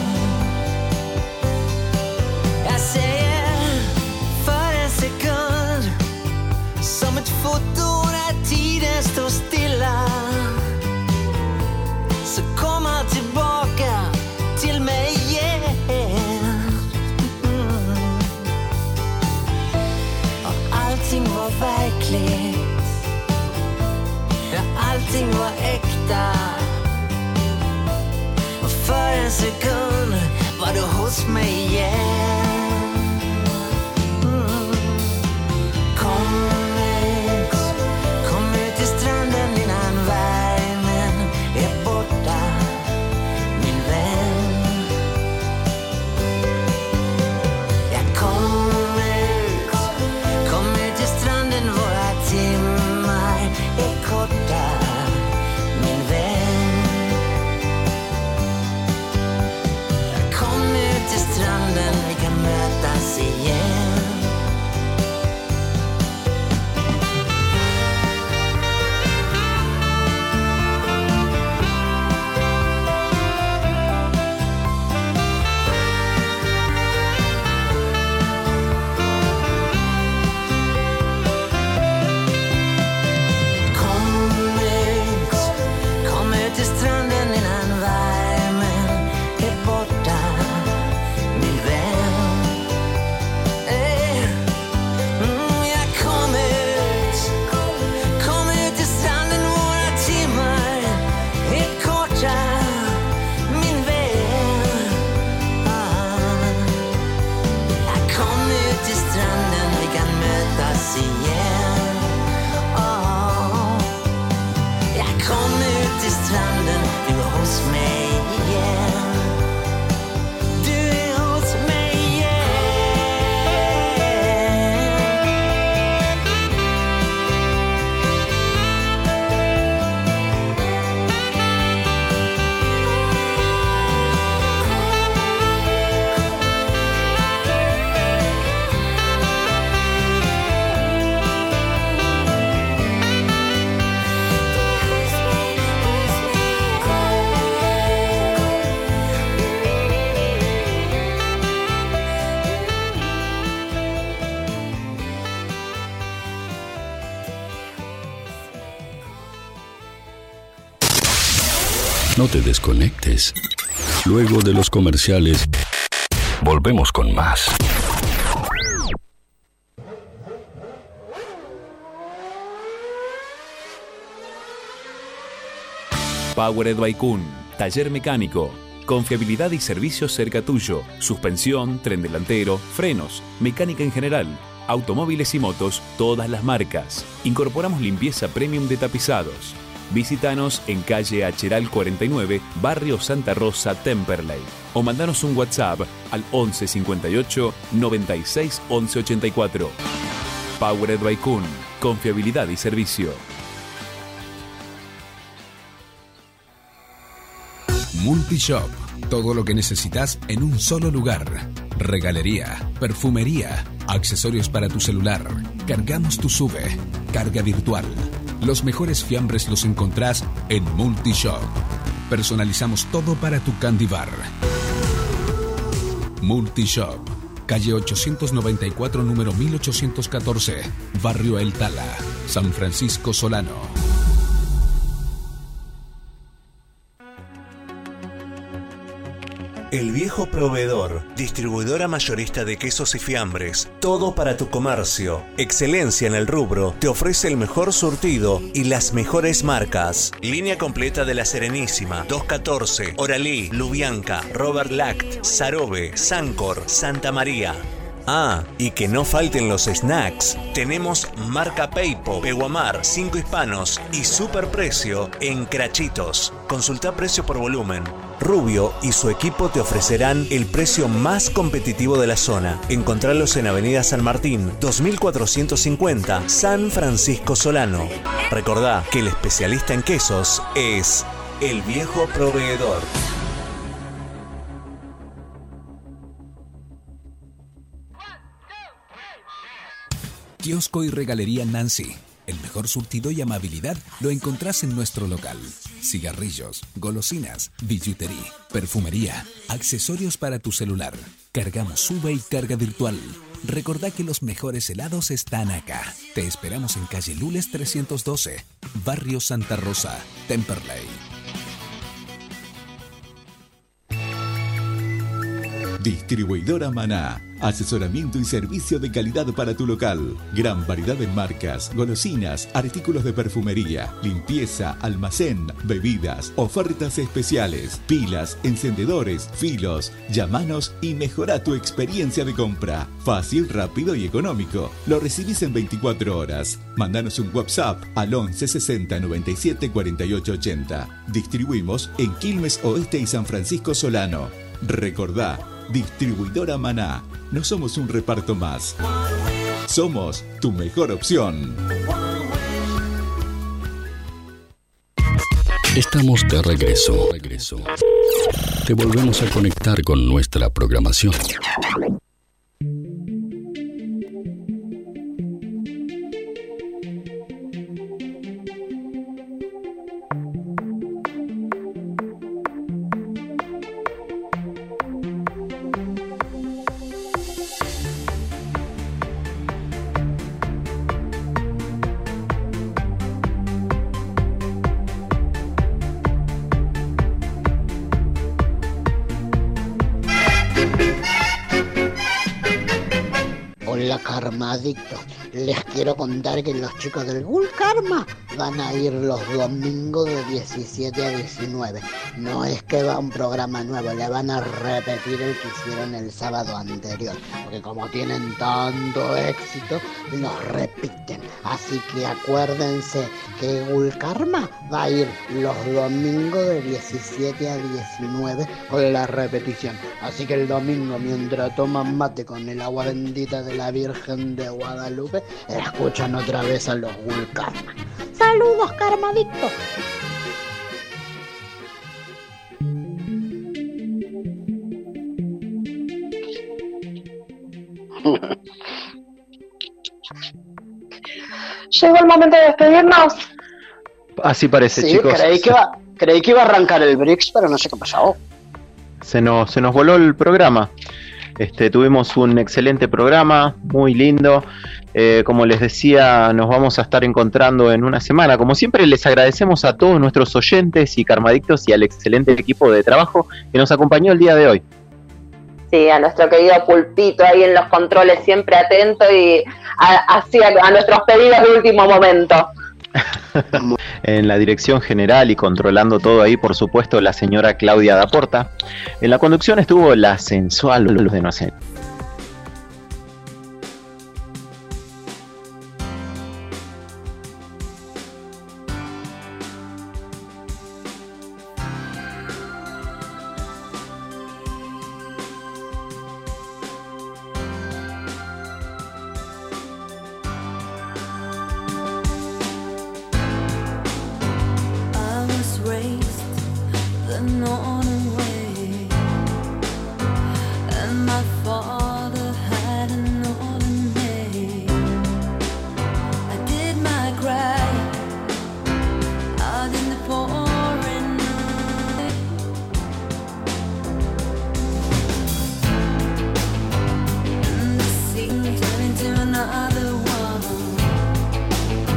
Jag säger för en sekund, som ett foto när tiden står stilla, så kom han tillbaka till mig igen. Mm. Och allting var verkligt, ja, allting var äkta. Och för en sekund var du hos mig igen. No te desconectes. Luego de los comerciales, volvemos con más. Powered by Kuhn, taller mecánico. Confiabilidad y servicios cerca tuyo. Suspensión, tren delantero, frenos, mecánica en general, automóviles y motos, todas las marcas. Incorporamos limpieza premium de tapizados. Visítanos en calle Acheral cuarenta y nueve, barrio Santa Rosa, Temperley. O mandanos un WhatsApp al once cincuenta y ocho, noventa y seis, once ochenta y cuatro. Powered by Kuhn, confiabilidad y servicio. Multishop. Todo lo que necesitas en un solo lugar. Regalería, perfumería, accesorios para tu celular. Cargamos tu sube. Carga virtual. Los mejores fiambres los encontrás en Multishop. Personalizamos todo para tu candy bar. Multishop. Calle ochocientos noventa y cuatro, número mil ochocientos catorce. Barrio El Tala, San Francisco Solano. El Viejo Proveedor, distribuidora mayorista de quesos y fiambres. Todo para tu comercio. Excelencia en el rubro. Te ofrece el mejor surtido y las mejores marcas. Línea completa de La Serenísima, doscientos catorce, Oralí, Lubianca, Robert Lact, Sarobe, Sancor, Santa María. Ah, y que no falten los snacks. Tenemos marca Peipo, Peguamar, Cinco Hispanos y superprecio en Crachitos. Consulta precio por volumen. Rubio y su equipo te ofrecerán el precio más competitivo de la zona. Encontralos en Avenida San Martín, dos mil cuatrocientos cincuenta, San Francisco Solano. Recordá que el especialista en quesos es El Viejo Proveedor. Kiosco y Regalería Nancy. El mejor surtido y amabilidad lo encontrás en nuestro local. Cigarrillos, golosinas, billutería, perfumería, accesorios para tu celular. Cargamos sube y carga virtual. Recordá que los mejores helados están acá. Te esperamos en calle Lules trescientos doce, Barrio Santa Rosa, Temperley. Distribuidora Maná. Asesoramiento y servicio de calidad para tu local. Gran variedad de marcas, golosinas, artículos de perfumería, limpieza, almacén, bebidas, ofertas especiales, pilas, encendedores, filos. Llámanos y mejora tu experiencia de compra. Fácil, rápido y económico. Lo recibís en veinticuatro horas. Mandanos un WhatsApp al once sesenta noventa y siete cuarenta y ocho ochenta. Distribuimos en Quilmes Oeste y San Francisco Solano. Recordá, Distribuidora Maná. No somos un reparto más. Somos tu mejor opción. Estamos de regreso. regreso. Te volvemos a conectar con nuestra programación. Karmadictos, les quiero contar que los chicos del Gul Karma van a ir los domingos de diecisiete a diecinueve. No es que va un programa nuevo, le van a repetir el que hicieron el sábado anterior, porque como tienen tanto éxito, los repiten. Así que acuérdense que Gul Karma va a ir los domingos de diecisiete a diecinueve con la repetición. Así que el domingo, mientras toman mate con el agua bendita de la Virgen de Guadalupe, escuchan otra vez a los Gul Karma. ¡Saludos, Karmadictos! Llegó el momento de despedirnos. Así parece, sí, chicos. Creí que, iba, creí que iba a arrancar el B R I C S, pero no sé qué pasó. Se nos, se nos voló el programa. Este, tuvimos un excelente programa, muy lindo. Eh, como les decía, nos vamos a estar encontrando en una semana. Como siempre, les agradecemos a todos nuestros oyentes y karmadictos y al excelente equipo de trabajo que nos acompañó el día de hoy. Sí, a nuestro querido Pulpito ahí en los controles, siempre atento y así a, a, a nuestros pedidos de último momento. En la dirección general y controlando todo ahí, por supuesto, la señora Claudia Daporta. En la conducción estuvo la sensual Luz de Nocen.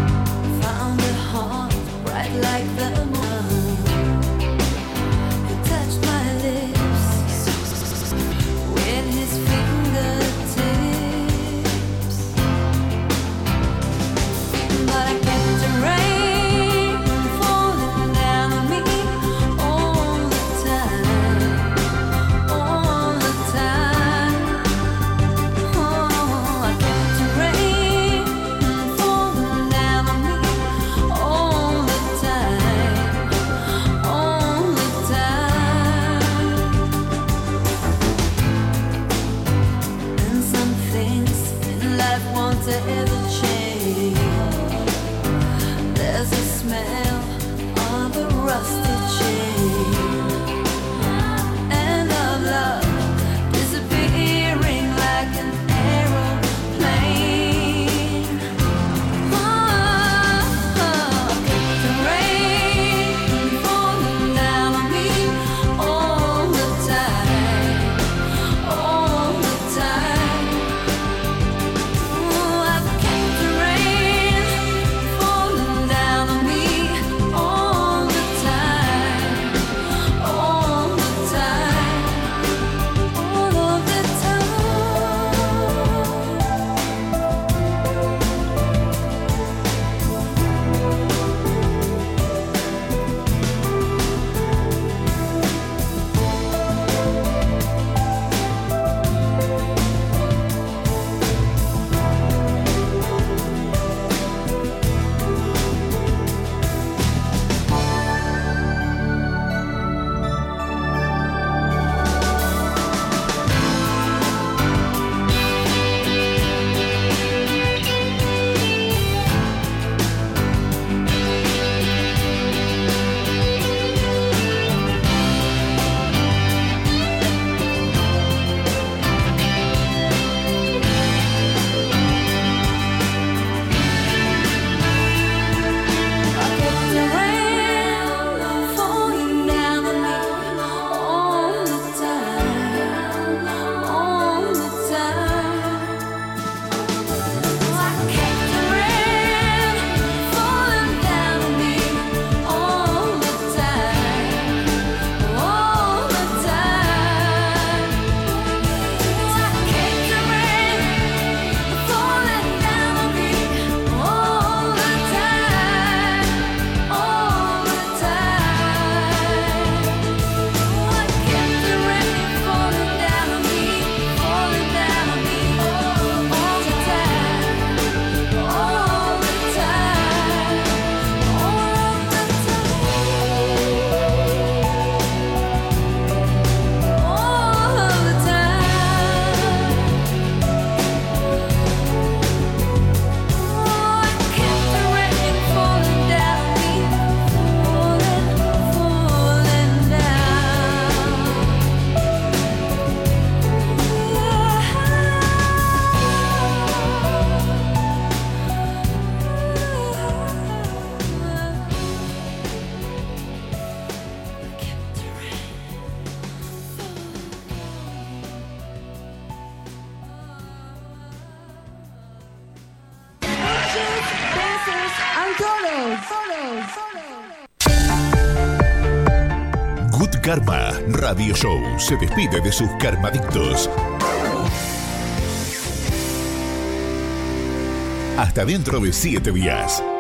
Like the moon, Van todos, todos, todos. Good Karma Radio Show se despide de sus karmadictos. Hasta dentro de siete días.